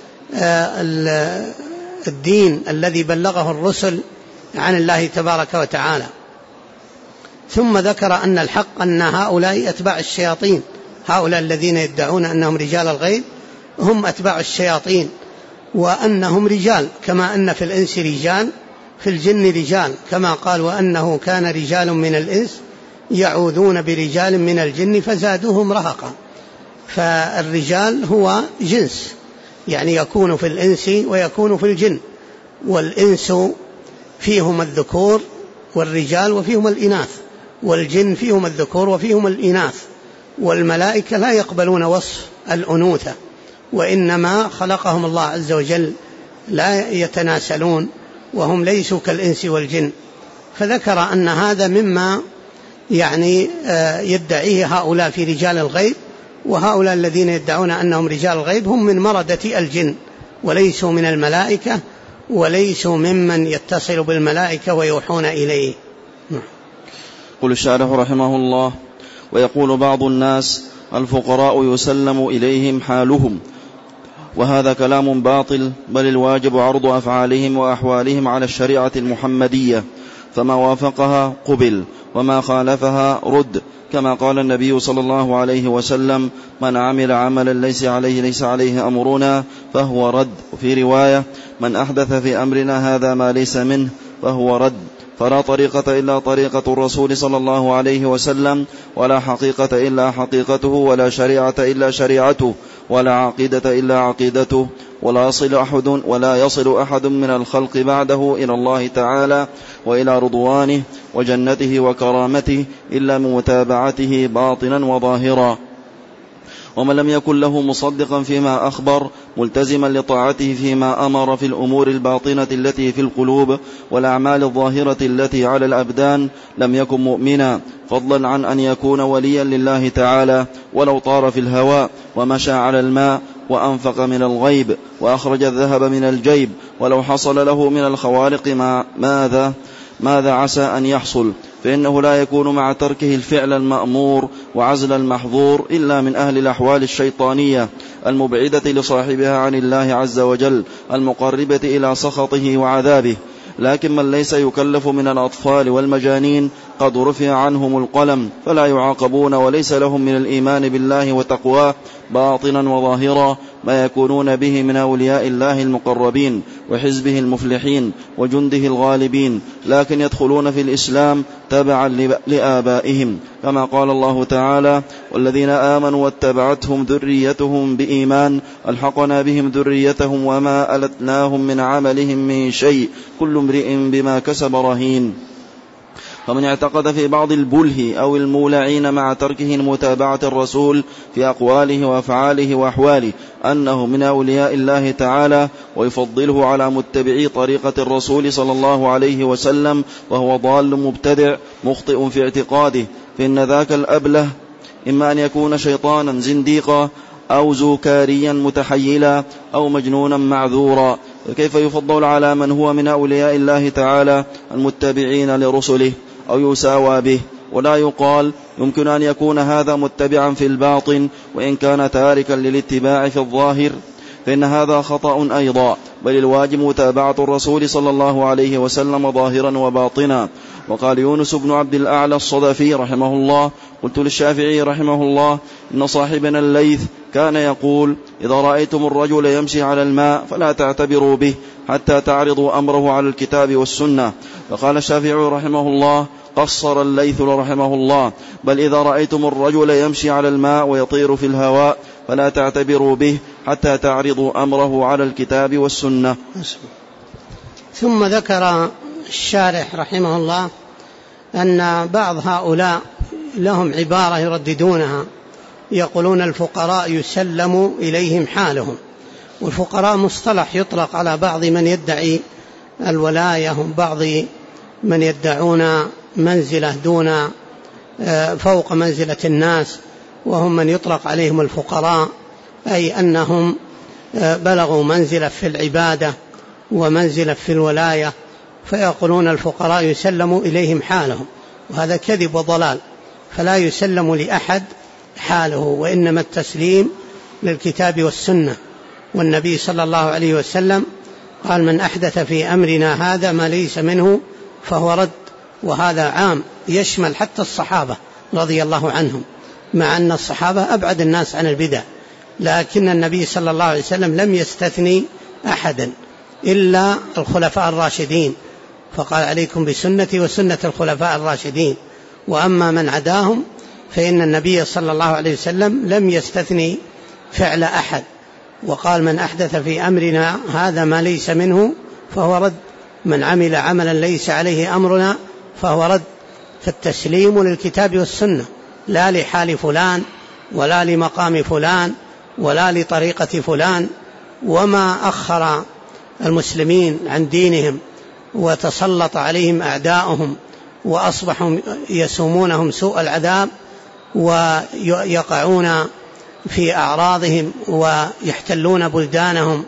الدين الذي بلغه الرسل عن الله تبارك وتعالى. ثم ذكر أن الحق أن هؤلاء أتباع الشياطين، هؤلاء الذين يدعون أنهم رجال الغيب هم أتباع الشياطين، وأنهم رجال كما أن في الإنس رجال في الجن رجال، كما قال وأنه كان رجال من الإنس يعوذون برجال من الجن فزادوهم رهقا. فالرجال هو جنس، يعني يكون في الإنس ويكون في الجن، والإنس فيهم الذكور والرجال وفيهم الإناث، والجن فيهم الذكور وفيهم الإناث. والملائكة لا يقبلون وصف الأنوثة، وإنما خلقهم الله عز وجل لا يتناسلون، وهم ليسوا كالإنس والجن. فذكر أن هذا مما يعني يدعيه هؤلاء في رجال الغيب، وهؤلاء الذين يدعون أنهم رجال الغيب هم من مردة الجن، وليسوا من الملائكة وليسوا ممن يتصل بالملائكة ويوحون إليه. قل الشارح رحمه الله: ويقول بعض الناس: الفقراء يسلم إليهم حالهم، وهذا كلام باطل، بل الواجب عرض أفعالهم وأحوالهم على الشريعة المحمدية، فما وافقها قبل وما خالفها رد، كما قال النبي صلى الله عليه وسلم: من عمل عملا ليس عليه أمرنا فهو رد. وفي رواية: من أحدث في أمرنا هذا ما ليس منه فهو رد. فلا طريقة إلا طريقة الرسول صلى الله عليه وسلم، ولا حقيقة إلا حقيقته، ولا شريعة إلا شريعته، ولا عقيدة إلا عقيدته، ولا يصل أحد من الخلق بعده إلى الله تعالى وإلى رضوانه وجنته وكرامته إلا من متابعته باطنا وظاهرا. ومن لم يكن له مصدقا فيما أخبر ملتزما لطاعته فيما أمر في الأمور الباطنة التي في القلوب والأعمال الظاهرة التي على الأبدان لم يكن مؤمنا، فضلا عن أن يكون وليا لله تعالى ولو طار في الهواء ومشى على الماء وأنفق من الغيب وأخرج الذهب من الجيب، ولو حصل له من الخوارق ماذا عسى أن يحصل، فإنه لا يكون مع تركه الفعل المأمور وعزل المحظور إلا من أهل الأحوال الشيطانية المبعدة لصاحبها عن الله عز وجل، المقربة إلى سخطه وعذابه. لكن من ليس يكلف من الأطفال والمجانين قد رفع عنهم القلم فلا يعاقبون، وليس لهم من الإيمان بالله وتقواه باطنا وظاهرا ما يكونون به من أولياء الله المقربين وحزبه المفلحين وجنده الغالبين، لكن يدخلون في الإسلام تبعا لآبائهم، كما قال الله تعالى: والذين آمنوا واتبعتهم ذريتهم بإيمان ألحقنا بهم ذريتهم وما ألتناهم من عملهم من شيء كل امرئ بما كسب رهين. فمن اعتقد في بعض البله أو المولعين مع تركه متابعة الرسول في أقواله وأفعاله وأحواله أنه من أولياء الله تعالى ويفضله على متبعي طريقة الرسول صلى الله عليه وسلم وهو ضال مبتدع مخطئ في اعتقاده، فإن ذاك الأبله إما أن يكون شيطانا زنديقا أو زوكاريا متحيلا أو مجنونا معذورا، كيف يفضل على من هو من أولياء الله تعالى المتبعين لرسله أو يساوى به؟ ولا يقال يمكن أن يكون هذا متبعا في الباطن وإن كان تاركا للاتباع في الظاهر، فإن هذا خطأ أيضا، بل الواجب متابعة الرسول صلى الله عليه وسلم ظاهرا وباطنا. وقال يونس بن عبد الأعلى الصدفي رحمه الله: قلت للشافعي رحمه الله: إن صاحبنا الليث كان يقول: إذا رأيتم الرجل يمشي على الماء فلا تعتبروا به حتى تعرضوا أمره على الكتاب والسنة. فقال الشافعي رحمه الله: قصر الليث رحمه الله: بل إذا رأيتم الرجل يمشي على الماء ويطير في الهواء فلا تعتبروا به حتى تعرضوا أمره على الكتاب والسنة. ثم ذكر الشارح رحمه الله أن بعض هؤلاء لهم عبارة يرددونها، يقولون الفقراء يسلم إليهم حالهم. والفقراء مصطلح يطلق على بعض من يدعي الولاية، بعض من يدعون منزلة دون فوق منزلة الناس، وهم من يطلق عليهم الفقراء، أي أنهم بلغوا منزلة في العبادة ومنزلة في الولاية، فيقولون الفقراء يسلم إليهم حالهم، وهذا كذب وضلال، فلا يسلم لأحد حاله، وإنما التسليم للكتاب والسنة. والنبي صلى الله عليه وسلم قال: من أحدث في أمرنا هذا ما ليس منه فهو رد. وهذا عام يشمل حتى الصحابة رضي الله عنهم، مع أن الصحابة أبعد الناس عن البدع، لكن النبي صلى الله عليه وسلم لم يستثني أحدا إلا الخلفاء الراشدين، فقال: عليكم بسنتي وسنة الخلفاء الراشدين. وأما من عداهم فإن النبي صلى الله عليه وسلم لم يستثني فعل أحد، وقال: من أحدث في أمرنا هذا ما ليس منه فهو رد، من عمل عملا ليس عليه أمرنا فهو رد. فالتسليم للكتاب والسنة، لا لحال فلان ولا لمقام فلان ولا لطريقة فلان. وما أخر المسلمين عن دينهم وتسلط عليهم أعداؤهم وأصبحوا يسومونهم سوء العذاب ويقعون في أعراضهم ويحتلون بلدانهم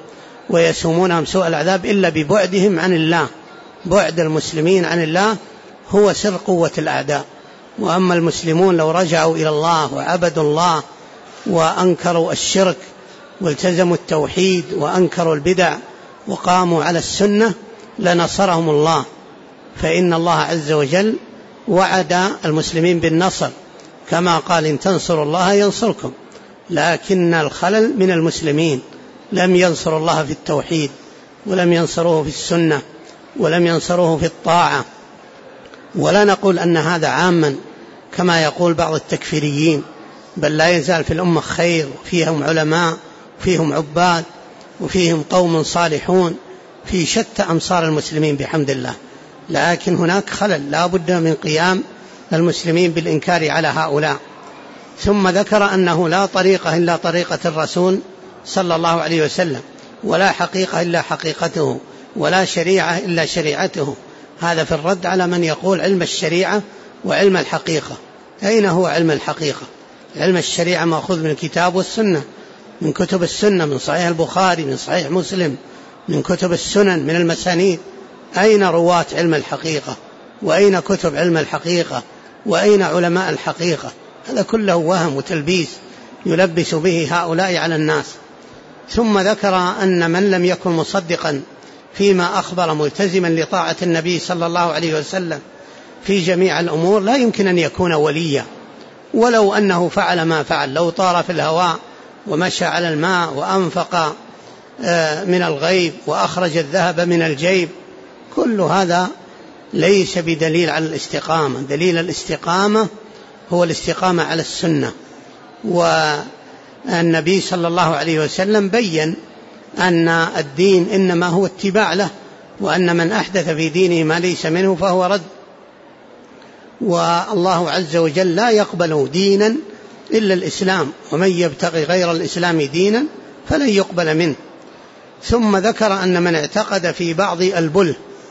ويسومونهم سوء العذاب إلا ببعدهم عن الله. بعد المسلمين عن الله هو سر قوة الأعداء. وأما المسلمون لو رجعوا إلى الله وعبدوا الله وأنكروا الشرك والتزموا التوحيد وأنكروا البدع وقاموا على السنة لنصرهم الله، فإن الله عز وجل وعد المسلمين بالنصر كما قال إن تنصروا الله ينصركم. لكن الخلل من المسلمين، لم ينصروا الله في التوحيد ولم ينصروه في السنة ولم ينصروه في الطاعة. ولا نقول أن هذا عاما كما يقول بعض التكفيريين، بل لا يزال في الأمة خير، وفيهم علماء وفيهم عباد وفيهم قوم صالحون في شتى أمصار المسلمين بحمد الله. لكن هناك خلل لا بد من قيام المسلمين بالإنكار على هؤلاء. ثم ذكر أنه لا طريقة إلا طريقة الرسول صلى الله عليه وسلم، ولا حقيقة إلا حقيقته، ولا شريعة إلا شريعته. هذا في الرد على من يقول علم الشريعة وعلم الحقيقة. أين هو علم الحقيقة؟ علم الشريعة مأخوذ من الكتاب والسنة، من كتب السنة، من صحيح البخاري، من صحيح مسلم، من كتب السنن، من المسانيد. أين رواة علم الحقيقة؟ وأين كتب علم الحقيقة؟ وأين علماء الحقيقة؟ هذا كله وهم وتلبيس يلبس به هؤلاء على الناس. ثم ذكر أن من لم يكن مصدقا فيما أخبر ملتزما لطاعة النبي صلى الله عليه وسلم في جميع الأمور لا يمكن أن يكون وليا، ولو أنه فعل ما فعل، لو طار في الهواء ومشى على الماء وأنفق من الغيب وأخرج الذهب من الجيب، كل هذا ليس بدليل على الاستقامة. دليل الاستقامة هو الاستقامة على السنة. والنبي صلى الله عليه وسلم بيّن أن الدين إنما هو اتباع له، وأن من أحدث في دينه ما ليس منه فهو رد. والله عز وجل لا يقبل دينا إلا الإسلام، ومن يبتغي غير الإسلام دينا فلن يقبل منه. ثم ذكر أن من اعتقد في بعض البله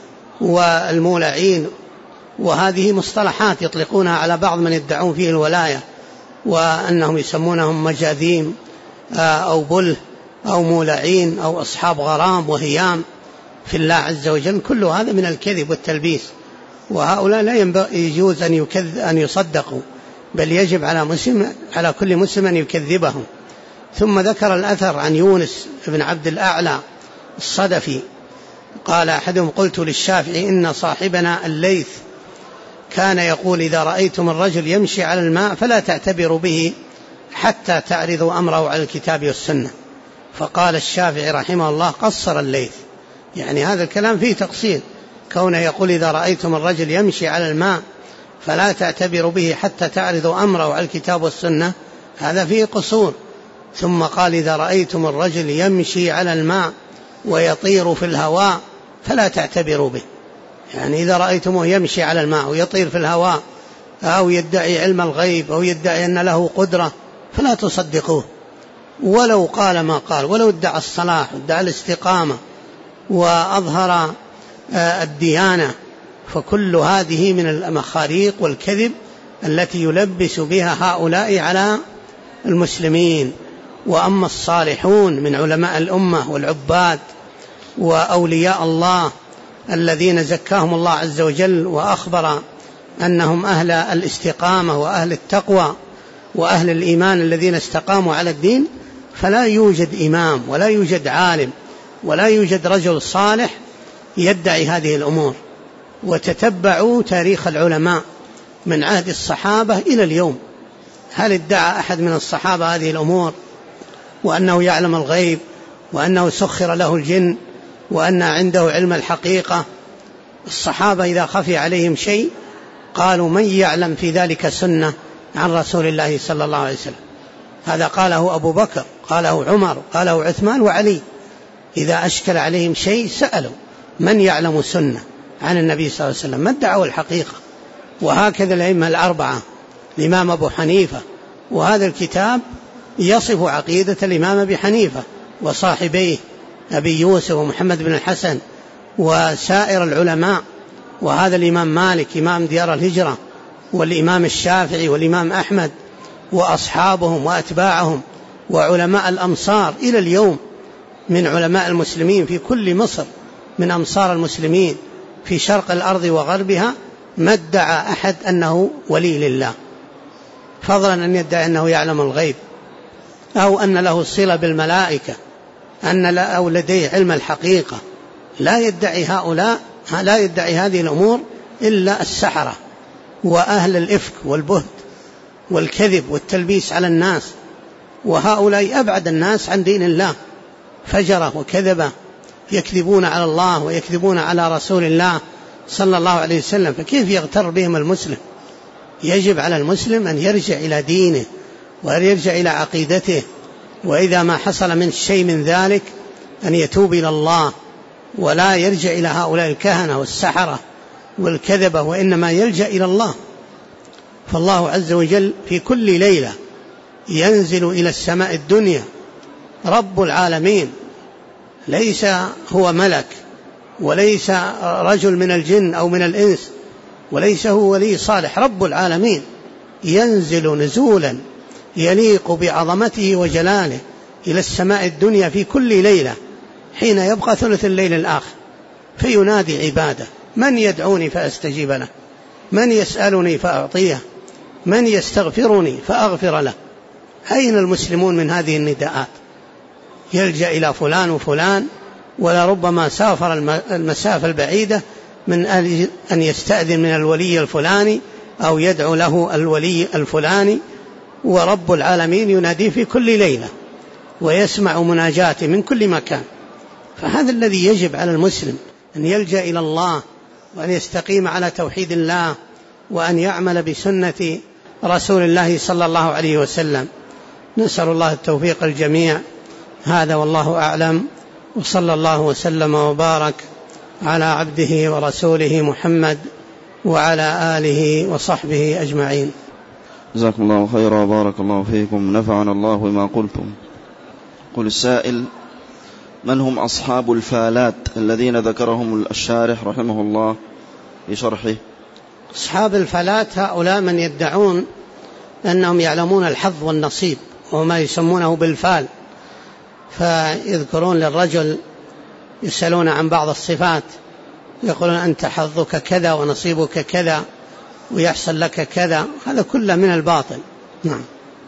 والمولعين، وهذه مصطلحات يطلقونها على بعض من يدعون فيه الولاية، وأنهم يسمونهم مجاذيم أو بله أو مولعين أو أصحاب غرام وهيام في الله عز وجل، كل هذا من الكذب والتلبيس. وهؤلاء لا يجوز أن يصدقوا، بل يجب على كل مسلم أن يكذبهم. ثم ذكر الأثر عن يونس بن عبد الأعلى الصدفي قال أحدهم قلت للشافعي إن صاحبنا الليث كان يقول إذا رأيتم الرجل يمشي على الماء فلا تعتبروا به حتى تعرضوا أمره على الكتاب والسنة. فقال الشافعي رحمه الله قصر الليث، يعني هذا الكلام فيه تقصير، كونه يقول إذا رأيتم الرجل يمشي على الماء فلا تعتبروا به حتى تعرضوا أمره على الكتاب والسنة، هذا فيه قصور. ثم قال إذا رأيتم الرجل يمشي على الماء ويطير في الهواء فلا تعتبروا به، يعني إذا رأيتموه يمشي على الماء ويطير في الهواء أو يدعي علم الغيب أو يدعي أن له قدرة فلا تصدقوه، ولو قال ما قال، ولو ادعى الصلاح وادعى الاستقامة وأظهر الديانة، فكل هذه من المخاريق والكذب التي يلبس بها هؤلاء على المسلمين. وأما الصالحون من علماء الأمة والعباد وأولياء الله الذين زكاهم الله عز وجل وأخبر أنهم أهل الاستقامة وأهل التقوى وأهل الإيمان الذين استقاموا على الدين، فلا يوجد إمام ولا يوجد عالم ولا يوجد رجل صالح يدعي هذه الأمور. وتتبعوا تاريخ العلماء من عهد الصحابة إلى اليوم، هل ادعى أحد من الصحابة هذه الأمور وأنه يعلم الغيب وأنه سخر له الجن وأن عنده علم الحقيقة؟ الصحابة إذا خفي عليهم شيء قالوا من يعلم في ذلك سنة عن رسول الله صلى الله عليه وسلم. هذا قاله أبو بكر، قاله عمر، قاله عثمان وعلي. إذا أشكل عليهم شيء سألوا من يعلم سنة عن النبي صلى الله عليه وسلم، ما ادعوا الحقيقة. وهكذا الأئمة الأربعة، الإمام أبو حنيفة، وهذا الكتاب يصف عقيدة الإمام أبي حنيفة وصاحبيه أبي يوسف ومحمد بن الحسن وسائر العلماء، وهذا الإمام مالك إمام ديار الهجرة، والإمام الشافعي والإمام أحمد وأصحابهم وأتباعهم وعلماء الأمصار إلى اليوم، من علماء المسلمين في كل مصر من أمصار المسلمين في شرق الأرض وغربها ما ادعى أحد أنه ولي لله، فضلا أن يدعي أنه يعلم الغيب أو أن له صلة بالملائكة أو لديه علم الحقيقة. لا يدعي هذه الأمور إلا السحرة وأهل الإفك والبهت والكذب والتلبيس على الناس، وهؤلاء أبعد الناس عن دين الله، فجرة وكذبة، يكذبون على الله ويكذبون على رسول الله صلى الله عليه وسلم، فكيف يغتر بهم المسلم؟ يجب على المسلم أن يرجع إلى دينه وأن يرجع إلى عقيدته، وإذا ما حصل من شيء من ذلك أن يتوب إلى الله ولا يرجع إلى هؤلاء الكهنة والسحرة والكذبة، وإنما يلجأ إلى الله. فالله عز وجل في كل ليلة ينزل إلى السماء الدنيا رب العالمين، ليس هو ملك وليس رجل من الجن أو من الإنس وليس هو ولي صالح، رب العالمين ينزل نزولا يليق بعظمته وجلاله إلى السماء الدنيا في كل ليلة حين يبقى ثلث الليل الآخر، فينادي عباده: من يدعوني فأستجيب له، من يسألني فأعطيه، من يستغفرني فأغفر له. أين المسلمون من هذه النداءات؟ يلجأ إلى فلان وفلان، ولربما سافر المسافة البعيدة من أن يستأذن من الولي الفلاني أو يدعو له الولي الفلاني، ورب العالمين ينادي في كل ليلة ويسمع مناجاته من كل مكان. فهذا الذي يجب على المسلم أن يلجأ إلى الله وأن يستقيم على توحيد الله وأن يعمل بسنة رسول الله صلى الله عليه وسلم. نسأل الله التوفيق الجميع. هذا والله أعلم، وصلى الله وسلم وبارك على عبده ورسوله محمد وعلى آله وصحبه أجمعين. جزاكم الله خيرا وبارك الله فيكم، نفعنا الله بما قلتم. قل السائل: من هم أصحاب الفالات الذين ذكرهم الشارح رحمه الله في شرحه؟ أصحاب الفالات هؤلاء من يدعون أنهم يعلمون الحظ والنصيب وما يسمونه بالفال، فيذكرون للرجل يسألون عن بعض الصفات، يقولون أنت حظك كذا ونصيبك كذا ويحصل لك كذا، هذا كله من الباطل. نعم.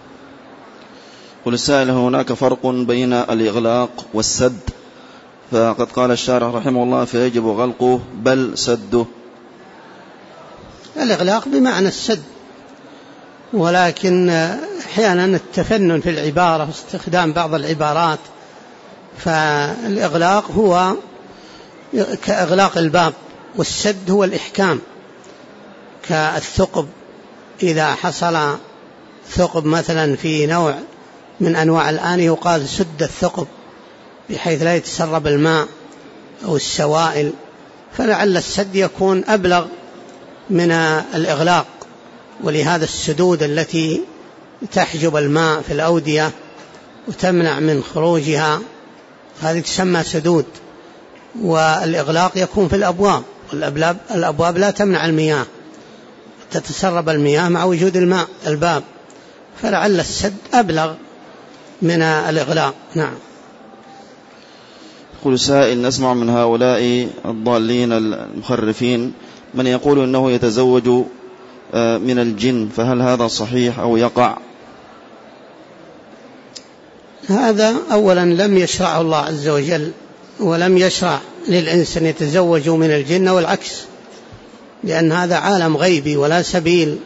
قل السائل: هناك فرق بين الإغلاق والسد، فقد قال الشارح رحمه الله: فيجب غلقه بل سده. الإغلاق بمعنى السد، ولكن أحيانا التفنن في العبارة واستخدام بعض العبارات، فالإغلاق هو كإغلاق الباب، والسد هو الإحكام، كالثقب، إذا حصل ثقب مثلا في نوع من أنواع الآن يقال سد الثقب بحيث لا يتسرب الماء أو السوائل، فلعل السد يكون أبلغ من الإغلاق، ولهذا السدود التي تحجب الماء في الأودية وتمنع من خروجها هذه تسمى سدود. والإغلاق يكون في الأبواب، والأبواب لا تمنع المياه، تتسرب المياه مع وجود الماء الباب، فلعل السد أبلغ من الإغلاق. نعم. يقول سائل: نسمع من هؤلاء الضالين المخرفين من يقول أنه يتزوج من الجن، فهل هذا صحيح أو يقع؟ هذا أولا لم يشرعه الله عز وجل، ولم يشرع للإنس أن يتزوجوا من الجن والعكس، لأن هذا عالم غيبي ولا سبيل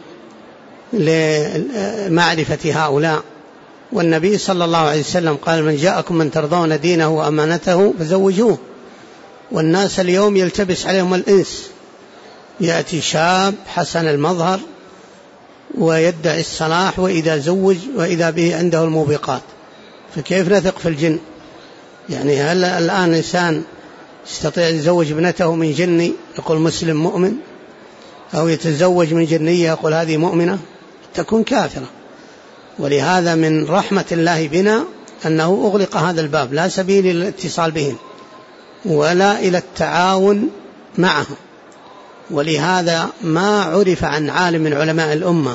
لمعرفة هؤلاء. والنبي صلى الله عليه وسلم قال: من جاءكم من ترضون دينه وأمانته فزوجوه. والناس اليوم يلتبس عليهم الإنس، يأتي شاب حسن المظهر ويدعي الصلاح وإذا زوج وإذا به عنده الموبقات، فكيف نثق في الجن؟ يعني هل الآن إنسان يستطيع يتزوج ابنته من جني يقول مسلم مؤمن، أو يتزوج من جنية يقول هذه مؤمنة؟ تكون كافرة. ولهذا من رحمة الله بنا أنه أغلق هذا الباب، لا سبيل للاتصال بهم ولا إلى التعاون معهم. ولهذا ما عرف عن عالم من علماء الأمة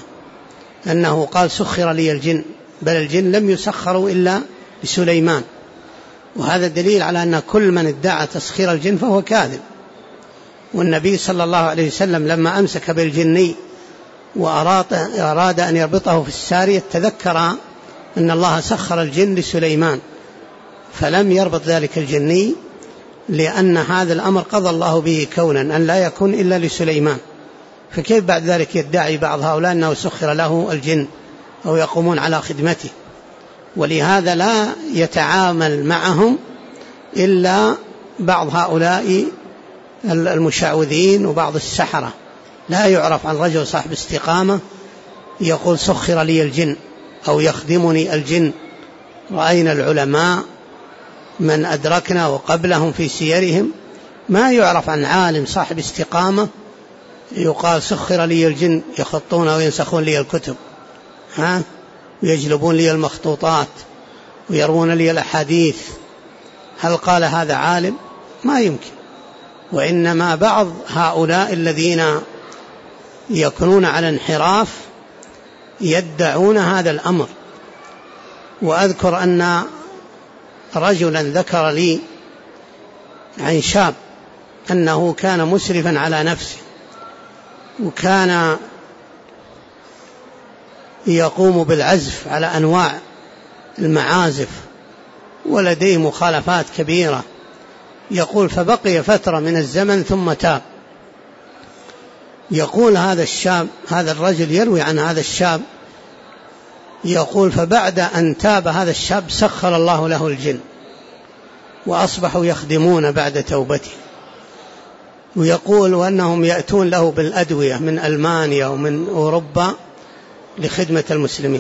أنه قال سخر لي الجن، بل الجن لم يسخروا إلا بسليمان، وهذا دليل على أن كل من ادعى تسخير الجن فهو كاذب. والنبي صلى الله عليه وسلم لما أمسك بالجني وأراد أن يربطه في السارية تذكر أن الله سخر الجن لسليمان فلم يربط ذلك الجني، لأن هذا الأمر قضى الله به كونا أن لا يكون إلا لسليمان، فكيف بعد ذلك يدعي بعض هؤلاء أنه سخر له الجن أو يقومون على خدمته؟ ولهذا لا يتعامل معهم إلا بعض هؤلاء المشعوذين وبعض السحرة. لا يعرف عن رجل صاحب استقامة يقول سخر لي الجن أو يخدمني الجن. رأينا العلماء من أدركنا وقبلهم في سيرهم ما يعرف عن عالم صاحب استقامة يقال سخر لي الجن يخطون وينسخون لي الكتب ويجلبون لي المخطوطات ويروون لي الأحاديث. هل قال هذا عالم؟ ما يمكن. وإنما بعض هؤلاء الذين يكونون على انحراف يدعون هذا الأمر. وأذكر أن رجلا ذكر لي عن شاب أنه كان مسرفا على نفسه وكان يقوم بالعزف على أنواع المعازف ولديه مخالفات كبيرة. يقول فبقي فترة من الزمن ثم تاب. يقول هذا الشاب، هذا الرجل يروي عن هذا الشاب، يقول فبعد أن تاب هذا الشاب سخر الله له الجن وأصبحوا يخدمون بعد توبته. ويقول وأنهم يأتون له بالأدوية من ألمانيا ومن أوروبا لخدمة المسلمين.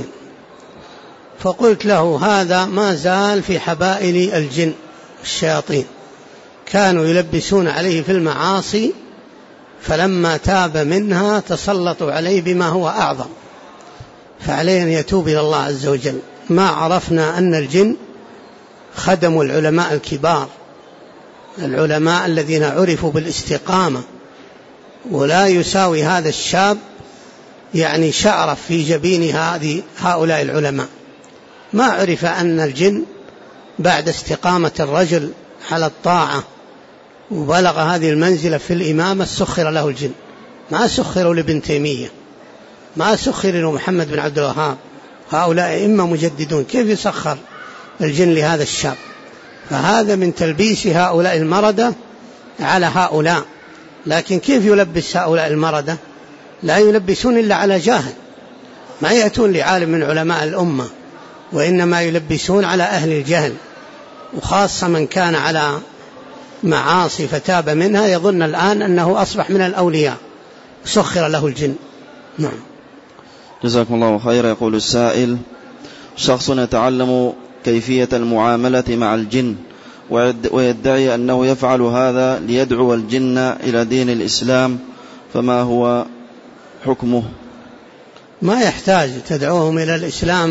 فقلت له هذا ما زال في حبائل الجن الشياطين، كانوا يلبسون عليه في المعاصي فلما تاب منها تسلطوا عليه بما هو أعظم، فعليه أن يتوب إلى الله عز وجل. ما عرفنا أن الجن خدموا العلماء الكبار، العلماء الذين عرفوا بالاستقامة. ولا يساوي هذا الشاب يعني شعرف في جبين هؤلاء العلماء. ما عرف أن الجن بعد استقامة الرجل على الطاعة وبلغ هذه المنزلة في الإمامة سخر له الجن. ما سخروا لابن تيمية، ما سخر محمد بن عبد الوهاب، هؤلاء إما مجددون، كيف يسخر الجن لهذا الشاب؟ فهذا من تلبيس هؤلاء المردة على هؤلاء. لكن كيف يلبس هؤلاء المردة؟ لا يلبسون إلا على جاهل، ما يأتون لعالم من علماء الأمة، وإنما يلبسون على أهل الجهل، وخاصة من كان على معاصي فتاب منها يظن الآن أنه أصبح من الأولياء سخر له الجن. نعم. جزاكم الله خيرا. يقول السائل: شخص يتعلم كيفية المعاملة مع الجن ويدعي أنه يفعل هذا ليدعو الجن إلى دين الإسلام، فما هو حكمه؟ ما يحتاج تدعوهم إلى الإسلام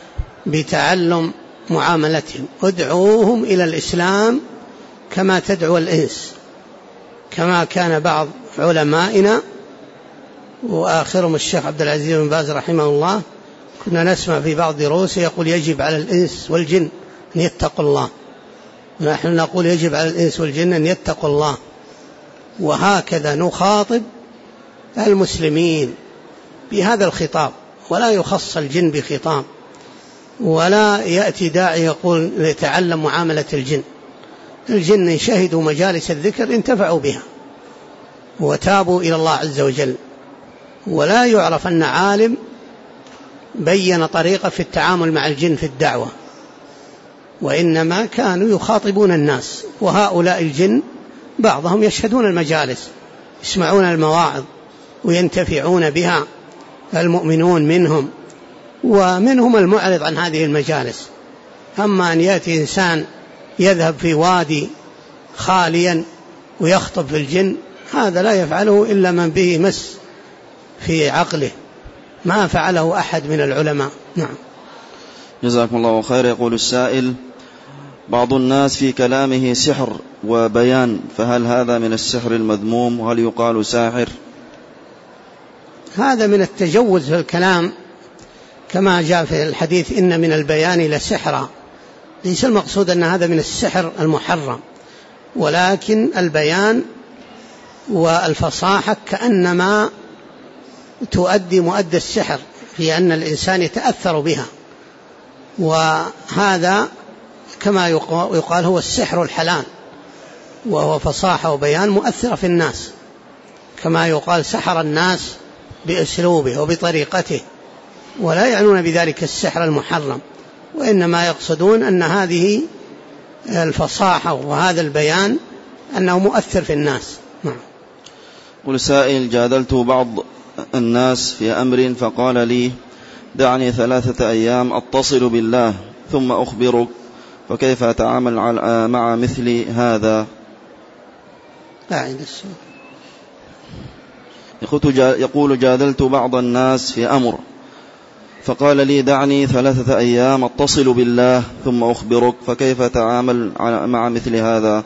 بتعلم معاملتهم، ادعوهم إلى الإسلام كما تدعو الإنس، كما كان بعض علمائنا وآخرهم الشيخ عبد العزيز بن باز رحمه الله، كنا نسمع في بعض دروسه يقول يجب على الإنس والجن أن يتقوا الله، ونحن نقول يجب على الإنس والجن أن يتقوا الله. وهكذا نخاطب المسلمين بهذا الخطاب، ولا يخص الجن بخطاب، ولا يأتي داعي يقول يتعلم معاملة الجن. الجن إن شهدوا مجالس الذكر انتفعوا بها وتابوا إلى الله عز وجل. ولا يعرف أن عالم بين طريقة في التعامل مع الجن في الدعوة، وإنما كانوا يخاطبون الناس. وهؤلاء الجن بعضهم يشهدون المجالس، يسمعون المواعظ وينتفعون بها المؤمنون منهم، ومنهم المعرض عن هذه المجالس. أما أن يأتي إنسان يذهب في وادي خاليا ويخطب في الجن، هذا لا يفعله إلا من به مس في عقله، ما فعله أحد من العلماء. نعم. جزاكم الله خير. يقول السائل: بعض الناس في كلامه سحر وبيان، فهل هذا من السحر المذموم وهل يقال ساحر؟ هذا من التجوز في الكلام، كما جاء في الحديث إن من البيان لسحرا، ليس المقصود أن هذا من السحر المحرم، ولكن البيان والفصاحة كأنما تؤدي مؤدى السحر في أن الإنسان يتأثر بها، وهذا كما يقال هو السحر الحلال، وهو فصاحة وبيان مؤثرة في الناس، كما يقال سحر الناس بأسلوبه وبطريقته، ولا يعنون بذلك السحر المحرم، وإنما يقصدون أن هذه الفصاحة وهذا البيان أنه مؤثر في الناس. قل سائل: جادلت بعض الناس في أمر فقال لي: دعني 3 أيام أتصل بالله ثم أخبرك، فكيف أتعامل مع مثل هذا؟ يقول: جادلت بعض الناس في أمر فقال لي: دعني 3 أيام أتصل بالله ثم أخبرك، فكيف أتعامل مع مثل هذا؟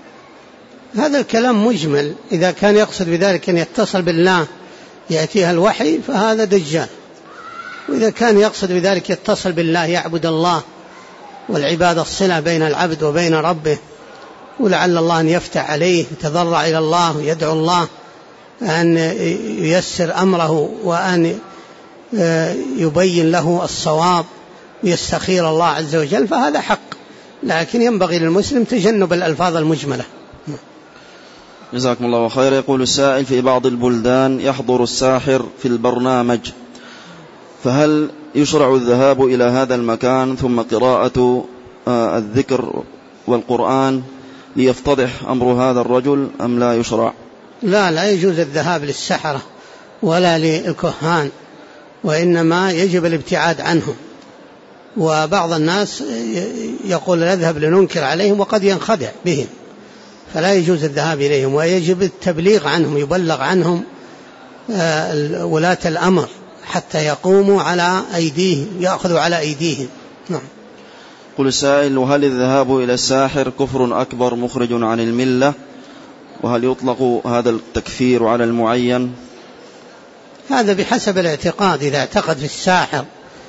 هذا الكلام مجمل، إذا كان يقصد بذلك أن يتصل بالله يأتيها الوحي فهذا دجال، وإذا كان يقصد بذلك يتصل بالله يعبد الله، والعبادة الصلة بين العبد وبين ربه، ولعل الله أن يفتح عليه، يتضرع إلى الله ويدعو الله أن ييسر أمره وأن يبين له الصواب ويستخير الله عز وجل، فهذا حق، لكن ينبغي للمسلم تجنب الألفاظ المجملة. جزاكم الله خير. يقول السائل: في بعض البلدان يحضر الساحر في البرنامج، فهل يشرع الذهاب إلى هذا المكان ثم قراءة الذكر والقرآن ليفتضح أمر هذا الرجل أم لا يشرع؟ لا يجوز الذهاب للسحرة ولا للكهان، وإنما يجب الابتعاد عنهم، وبعض الناس يقول نذهب لننكر عليهم وقد ينخدع بهم، فلا يجوز الذهاب إليهم، ويجب التبليغ عنهم، يبلغ عنهم ولاة الأمر حتى يقوموا على أيديهم، يأخذوا على أيديهم. نعم. قل السائل: وهل الذهاب إلى الساحر كفر أكبر مخرج عن الملة؟ وهل يطلق هذا التكفير على المعين؟ هذا بحسب الاعتقاد، إذا اعتقد في الساحر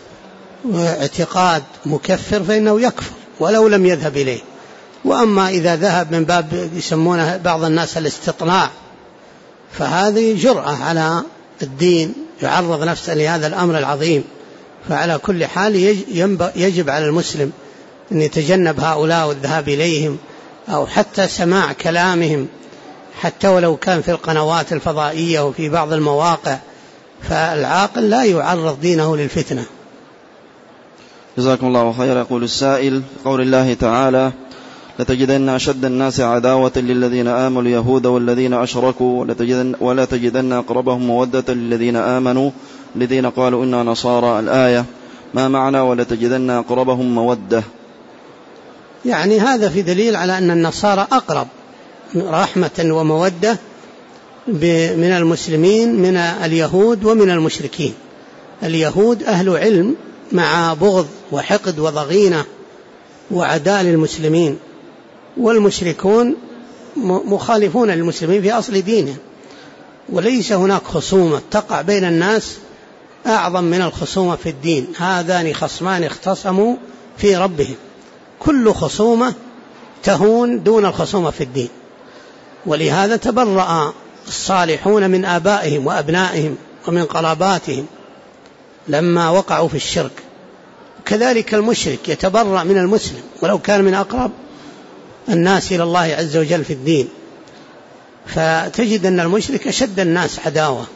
واعتقاد مكفر فإنه يكفر ولو لم يذهب إليه. وأما إذا ذهب من باب يسمونه بعض الناس الاستطلاع، فهذه جرأة على الدين، يعرض نفسه لهذا الأمر العظيم. فعلى كل حال يجب على المسلم أن يتجنب هؤلاء والذهاب إليهم، أو حتى سماع كلامهم، حتى ولو كان في القنوات الفضائية وفي بعض المواقع، فالعاقل لا يعرض دينه للفتنة. جزاكم الله خيرا. يقول السائل: قول الله تعالى: لتجدن أشد الناس عداوة للذين آمنوا اليهود والذين أشركوا ولا تجدن أقربهم مودة للذين آمنوا الذين قالوا إنا نصارى، الآية، ما معنى ولا تجدن أقربهم مودة؟ يعني هذا في دليل على أن النصارى أقرب رحمة ومودة من المسلمين من اليهود ومن المشركين. اليهود أهل علم مع بغض وحقد وضغينة وعداء للمسلمين، والمشركون مخالفون للمسلمين في أصل دينهم، وليس هناك خصومة تقع بين الناس أعظم من الخصومة في الدين. هذان خصمان اختصموا في ربهم، كل خصومة تهون دون الخصومة في الدين، ولهذا تبرأ الصالحون من آبائهم وأبنائهم ومن قراباتهم لما وقعوا في الشرك. كذلك المشرك يتبرأ من المسلم ولو كان من أقرب الناس إلى الله عز وجل في الدين. فتجد أن المشرك أشد الناس عداوة.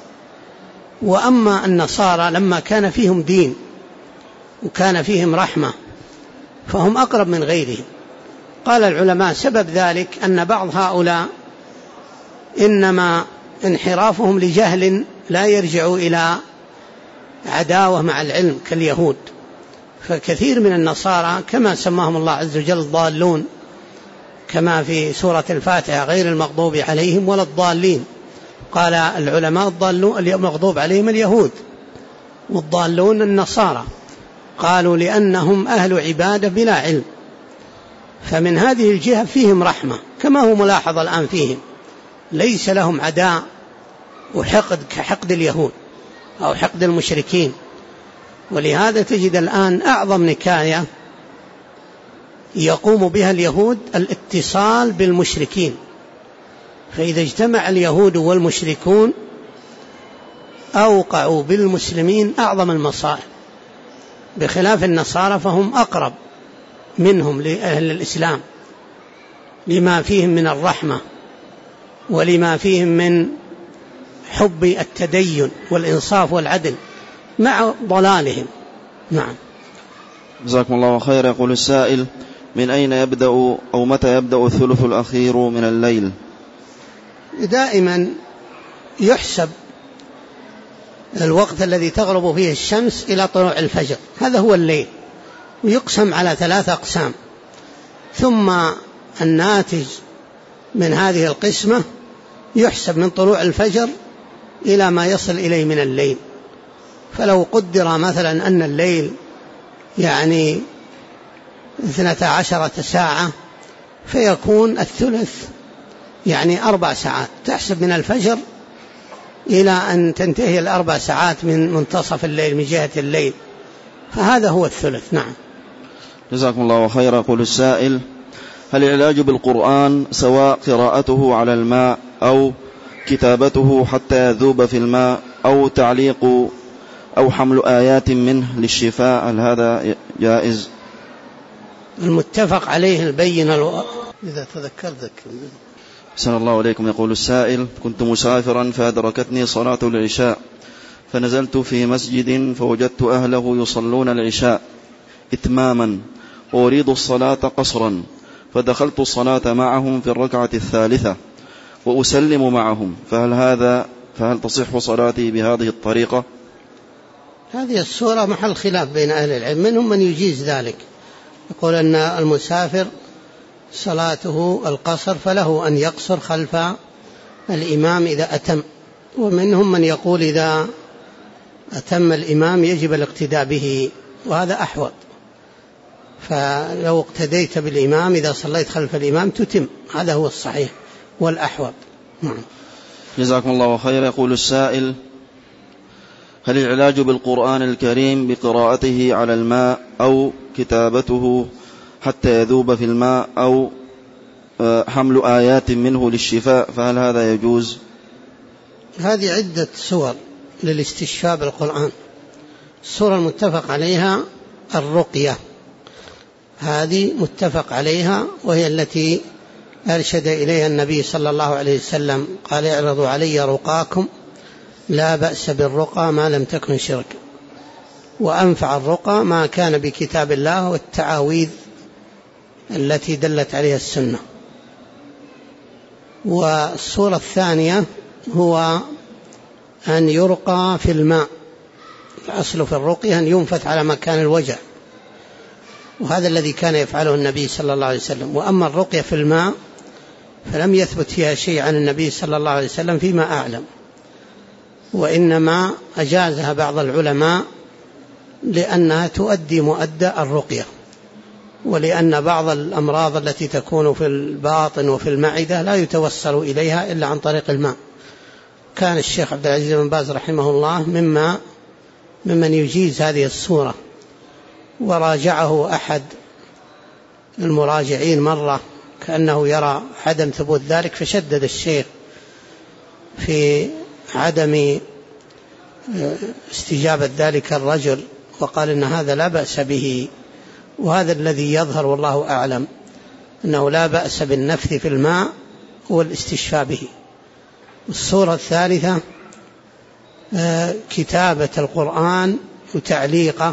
وأما النصارى لما كان فيهم دين وكان فيهم رحمة فهم أقرب من غيرهم. قال العلماء سبب ذلك أن بعض هؤلاء إنما انحرافهم لجهل لا يرجع إلى عداوة مع العلم كاليهود. فكثير من النصارى كما سماهم الله عز وجل ضالون، كما في سورة الفاتحة غير المغضوب عليهم ولا الضالين. قال العلماء الضالون المغضوب عليهم اليهود والضالون النصارى، قالوا لأنهم أهل عبادة بلا علم. فمن هذه الجهة فيهم رحمة كما هو ملاحظ الآن فيهم، ليس لهم عداء وحقد كحقد اليهود أو حقد المشركين. ولهذا تجد الآن أعظم نكاية يقوم بها اليهود الاتصال بالمشركين، فإذا اجتمع اليهود والمشركون أوقعوا بالمسلمين أعظم المصائب، بخلاف النصارى فهم أقرب منهم لأهل الإسلام لما فيهم من الرحمة ولما فيهم من حب التدين والإنصاف والعدل مع ضلالهم. نعم. جزاكم الله خير. يقول السائل: من أين يبدأ أو متى يبدأ الثلث الأخير من الليل؟ دائما يحسب الوقت الذي تغرب فيه الشمس إلى طلوع الفجر، هذا هو الليل، ويقسم على 3 أقسام، ثم الناتج من هذه القسمة يحسب من طلوع الفجر إلى ما يصل إليه من الليل. فلو قدر مثلا أن الليل 12 ساعة فيكون الثلث 4 ساعات، تحسب من الفجر إلى أن تنتهي 4 ساعات من منتصف الليل من جهة الليل، فهذا هو الثلث. نعم. جزاكم الله خيرا. يقول السائل: هل العلاج بالقرآن سواء قراءته على الماء أو كتابته حتى يذوب في الماء أو تعليق أو حمل آيات منه للشفاء، هل هذا جائز؟ المتفق عليه البينة إذا تذكرت. أحسن الله إليكم. يقول السائل: كنت مسافرا فأدركتني صلاة العشاء، فنزلت في مسجد فوجدت أهله يصلون العشاء إتماما وأريد الصلاة قصرا، فدخلت الصلاة معهم في الركعة الثالثة وأسلم معهم، فهل تصح صلاتي بهذه الطريقة؟ هذه الصورة محل خلاف بين أهل العلم، منهم من يجيز ذلك، يقول أن المسافر صلاته القصر فله أن يقصر خلف الإمام إذا أتم، ومنهم من يقول إذا أتم الإمام يجب الاقتداء به، وهذا أحوط، فلو اقتديت بالإمام إذا صليت خلف الإمام تتم، هذا هو الصحيح والأحوط. نعم. جزاكم الله خير. يقول السائل: هل العلاج بالقرآن الكريم بقراءته على الماء أو كتابته حتى يذوب في الماء أو حمل آيات منه للشفاء، فهل هذا يجوز؟ هذه عدة صور للاستشفاء بالقرآن. الصورة المتفق عليها الرقية، هذه متفق عليها، وهي التي أرشد إليها النبي صلى الله عليه وسلم، قال: اعرضوا علي رقاكم لا بأس بالرقى ما لم تكن شركا، وأنفع الرقى ما كان بكتاب الله والتعاويذ التي دلت عليها السنة. والصورة الثانية هو أن يرقى في الماء، الأصل في الرقية أن ينفث على مكان الوجع، وهذا الذي كان يفعله النبي صلى الله عليه وسلم. وأما الرقية في الماء فلم يثبت فيها شيء عن النبي صلى الله عليه وسلم فيما أعلم، وإنما أجازها بعض العلماء لأنها تؤدي مؤدى الرقية، ولأن بعض الأمراض التي تكون في الباطن وفي المعدة لا يتوصل إليها إلا عن طريق الماء. كان الشيخ عبد العزيز بن باز رحمه الله ممن يجيز هذه الصورة، وراجعه أحد المراجعين مرة كأنه يرى عدم ثبوت ذلك، فشدد الشيخ في عدم استجابة ذلك الرجل، وقال إن هذا لا بأس به، وهذا الذي يظهر والله أعلم أنه لا بأس بالنفث في الماء والاستشفاء به. الصورة الثالثة كتابة القرآن وتعليقه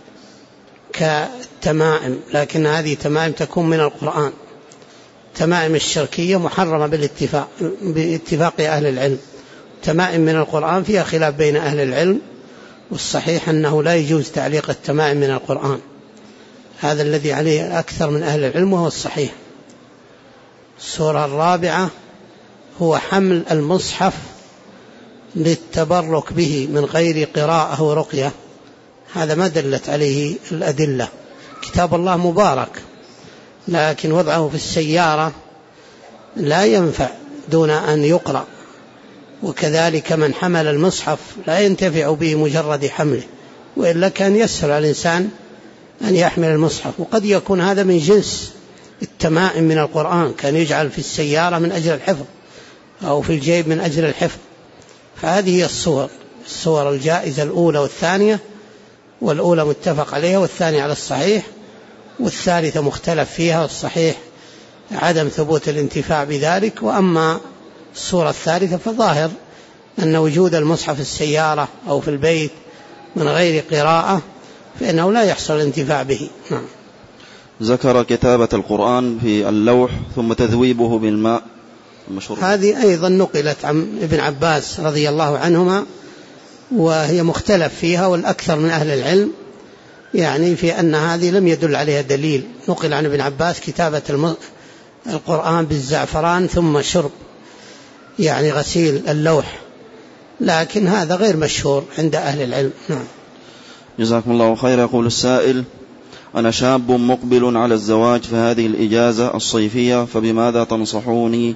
كالتمائم، لكن هذه تمائم تكون من القرآن، تمائم الشركية محرمة باتفاق أهل العلم، تمائم من القرآن فيها خلاف بين أهل العلم، والصحيح أنه لا يجوز تعليق التمائم من القرآن، هذا الذي عليه أكثر من أهل العلم وهو الصحيح. الصورة الرابعة هو حمل المصحف للتبرك به من غير قراءة ورقية، هذا ما دلت عليه الأدلة. كتاب الله مبارك، لكن وضعه في السيارة لا ينفع دون أن يقرأ، وكذلك من حمل المصحف لا ينتفع به مجرد حمله، وإلا كان يسهل على الإنسان أن يحمل المصحف. وقد يكون هذا من جنس التمائم من القرآن، كان يجعل في السيارة من أجل الحفظ أو في الجيب من أجل الحفظ. فهذه هي الصور الجائزة الأولى والثانية، والأولى متفق عليها والثانية على الصحيح، والثالثة مختلف فيها، والصحيح عدم ثبوت الانتفاع بذلك. وأما الصورة الثالثة فظاهر أن وجود المصحف في السيارة أو في البيت من غير قراءة فإنه لا يحصل الانتفاع به. نعم. ذكر كتابة القرآن في اللوح ثم تذويبه بالماء المشهور. هذه أيضا نقلت عن ابن عباس رضي الله عنهما، وهي مختلف فيها، والأكثر من أهل العلم يعني في أن هذه لم يدل عليها دليل. نقل عن ابن عباس كتابة القرآن بالزعفران ثم شرب، يعني غسيل اللوح، لكن هذا غير مشهور عند أهل العلم. نعم. جزاكم الله خير. يقول السائل: أنا شاب مقبل على الزواج في هذه الإجازة الصيفية، فبماذا تنصحوني؟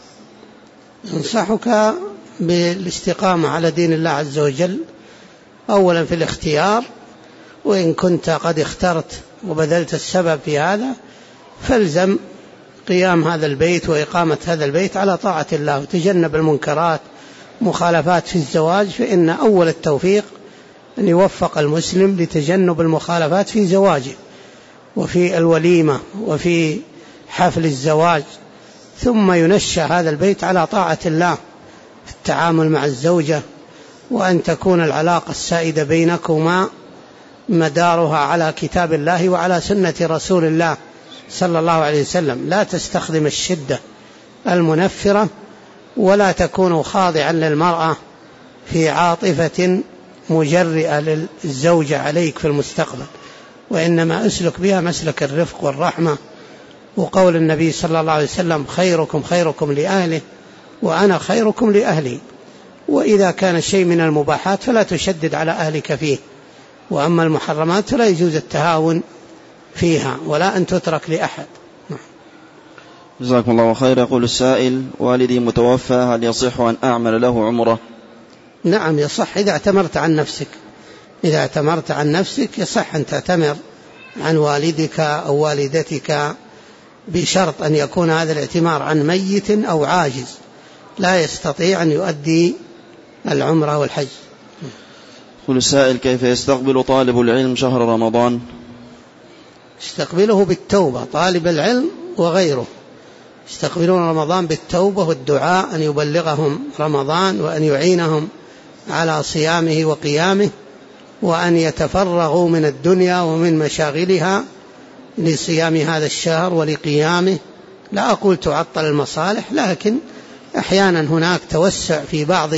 أنصحك بالاستقامة على دين الله عز وجل أولا في الاختيار، وإن كنت قد اخترت وبذلت السبب في هذا فالزم قيام هذا البيت وإقامة هذا البيت على طاعة الله، وتجنب المنكرات مخالفات في الزواج، فإن أول التوفيق أن يوفق المسلم لتجنب المخالفات في زواجه وفي الوليمة وفي حفل الزواج، ثم ينشأ هذا البيت على طاعة الله في التعامل مع الزوجة، وأن تكون العلاقة السائدة بينكما مدارها على كتاب الله وعلى سنة رسول الله صلى الله عليه وسلم. لا تستخدم الشدة المنفرة، ولا تكون خاضعا للمرأة في عاطفة مجرئة للزوجة عليك في المستقبل، وإنما أسلك بها مسلك الرفق والرحمة. وقول النبي صلى الله عليه وسلم: خيركم خيركم لأهله وأنا خيركم لأهلي. وإذا كان شيء من المباحات فلا تشدد على أهلك فيه، وأما المحرمات فلا يجوز التهاون فيها ولا أن تترك لأحد. جزاكم الله خير. يقول السائل: والدي متوفى، هل يصح أن أعمل له عمرة؟ نعم يصح، إذا اعتمرت عن نفسك. إذا اعتمرت عن نفسك يصح أن تعتمر عن والدك أو والدتك، بشرط أن يكون هذا الاعتمار عن ميت أو عاجز لا يستطيع أن يؤدي العمرة والحج. يقول السائل: كيف يستقبل طالب العلم شهر رمضان؟ يستقبله بالتوبة، طالب العلم وغيره يستقبلون رمضان بالتوبة والدعاء، أن يبلغهم رمضان وأن يعينهم على صيامه وقيامه، وأن يتفرغوا من الدنيا ومن مشاغلها لصيام هذا الشهر ولقيامه. لا أقول تعطل المصالح، لكن أحيانا هناك توسع في بعض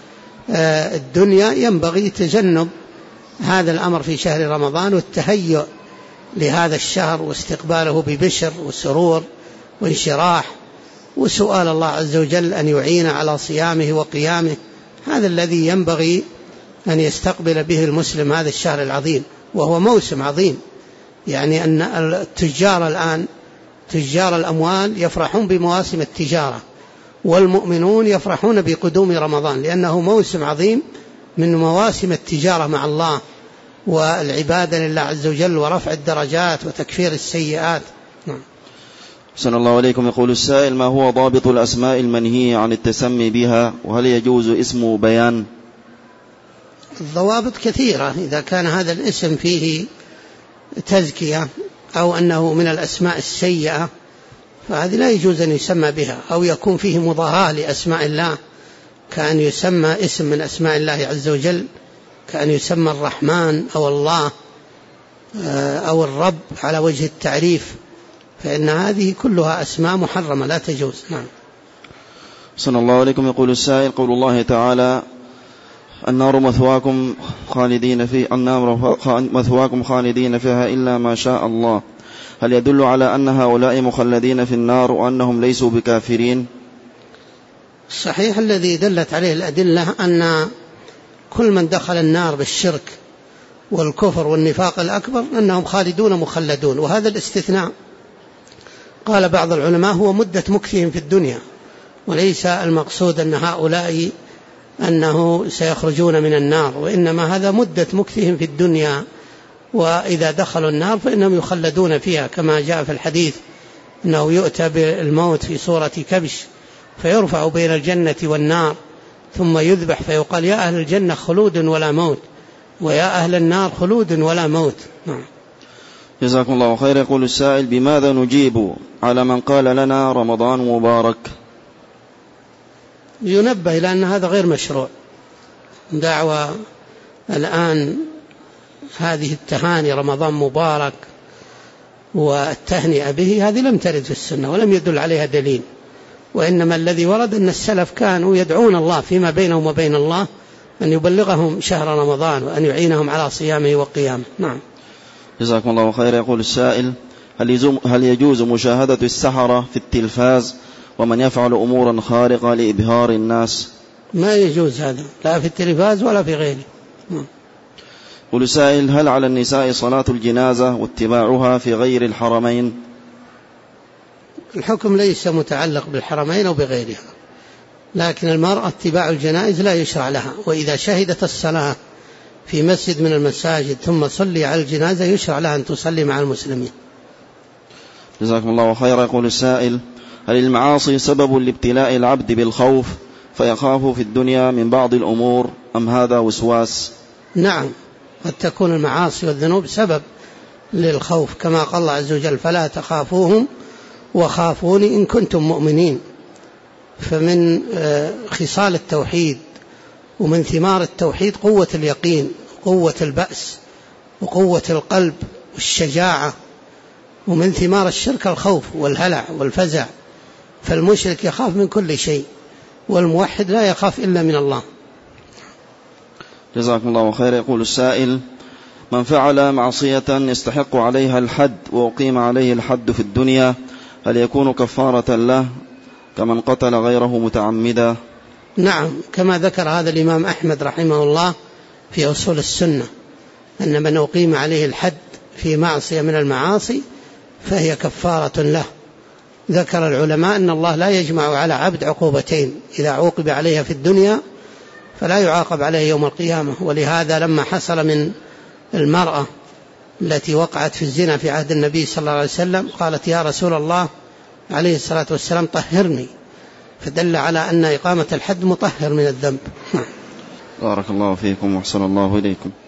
الدنيا، ينبغي تجنب هذا الأمر في شهر رمضان والتهيؤ لهذا الشهر واستقباله ببشر وسرور وانشراح، وسؤال الله عز وجل أن يعين على صيامه وقيامه. هذا الذي ينبغي أن يستقبل به المسلم هذا الشهر العظيم، وهو موسم عظيم. يعني أن التجار الآن تجار الأموال يفرحون بمواسم التجارة، والمؤمنون يفرحون بقدوم رمضان، لأنه موسم عظيم من مواسم التجارة مع الله والعبادة لله عز وجل ورفع الدرجات وتكفير السيئات. نعم. أحسن الله عليكم. يقول السائل: ما هو ضابط الأسماء المنهي عن التسمي بها، وهل يجوز اسم بيان؟ الضوابط كثيرة، إذا كان هذا الاسم فيه تزكية أو أنه من الأسماء السيئة فهذه لا يجوز أن يسمى بها، أو يكون فيه مضاهاة لأسماء الله، كأن يسمى اسم من أسماء الله عز وجل، كأن يسمى الرحمن أو الله أو الرب على وجه التعريف، فإن هذه كلها أسماء محرمة لا تجوز. نعم. صلى الله عليكم. يقول السائل: قول الله تعالى: النار مثواكم خالدين فيها إلا ما شاء الله، هل يدل على أن هؤلاء مخلدين في النار وأنهم ليسوا بكافرين؟ الصحيح الذي دلت عليه الأدلة أن كل من دخل النار بالشرك والكفر والنفاق الأكبر أنهم خالدون مخلدون، وهذا الاستثناء قال بعض العلماء هو مدة مكثهم في الدنيا، وليس المقصود أن هؤلاء أنه سيخرجون من النار، وإنما هذا مدة مكثهم في الدنيا وإذا دخلوا النار فإنهم يخلدون فيها، كما جاء في الحديث أنه يؤتى بالموت في صورة كبش فيرفع بين الجنة والنار ثم يذبح فيقال يا أهل الجنة خلود ولا موت، ويا أهل النار خلود ولا موت. جزاكم الله خير. يقول السائل: بماذا نجيب على من قال لنا رمضان مبارك؟ ينبه إلى أن هذا غير مشروع. دعوة الآن هذه التهاني رمضان مبارك والتهنئة به هذه لم ترد في السنة ولم يدل عليها دليل، وإنما الذي ورد أن السلف كانوا يدعون الله فيما بينهم وبين الله أن يبلغهم شهر رمضان وأن يعينهم على صيامه وقيامه. نعم. جزاكم الله خير. يقول السائل: هل يجوز مشاهدة السحرة في التلفاز ومن يفعل أمورا خارقة لإبهار الناس؟ ما يجوز هذا، لا في التلفاز ولا في غيره. يقول السائل: هل على النساء صلاة الجنازة واتباعها في غير الحرمين؟ الحكم ليس متعلق بالحرمين أو بغيرها، لكن المرأة اتباع الجنائز لا يشرع لها، وإذا شهدت الصلاة في مسجد من المساجد ثم صلي على الجنازة يشرع لها أن تصلي مع المسلمين. جزاكم الله خيرا. يقول السائل: هل المعاصي سبب لابتلاء العبد بالخوف فيخاف في الدنيا من بعض الأمور أم هذا وسواس؟ نعم، قد تكون المعاصي والذنوب سبب للخوف، كما قال الله عز وجل: فلا تخافوهم وخافوني إن كنتم مؤمنين. فمن خصال التوحيد ومن ثمار التوحيد قوة اليقين، قوة البأس، وقوة القلب والشجاعة. ومن ثمار الشرك الخوف والهلع والفزع، فالمشرك يخاف من كل شيء، والموحد لا يخاف إلا من الله. جزاكم الله خير. يقول السائل: من فعل معصية يستحق عليها الحد وأقيم عليه الحد في الدنيا هل يكون كفارة له كمن قتل غيره متعمدا؟ نعم، كما ذكر هذا الإمام أحمد رحمه الله في أصول السنة، أن من أقيم عليه الحد في معصية من المعاصي فهي كفارة له. ذكر العلماء أن الله لا يجمع على عبد عقوبتين، إذا عوقب عليها في الدنيا فلا يعاقب عليه يوم القيامة. ولهذا لما حصل من المرأة التي وقعت في الزنا في عهد النبي صلى الله عليه وسلم قالت: يا رسول الله عليه الصلاة والسلام طهرني، فدل على أن إقامة الحد مطهر من الذنب. بارك الله فيكم وأحسن الله إليكم.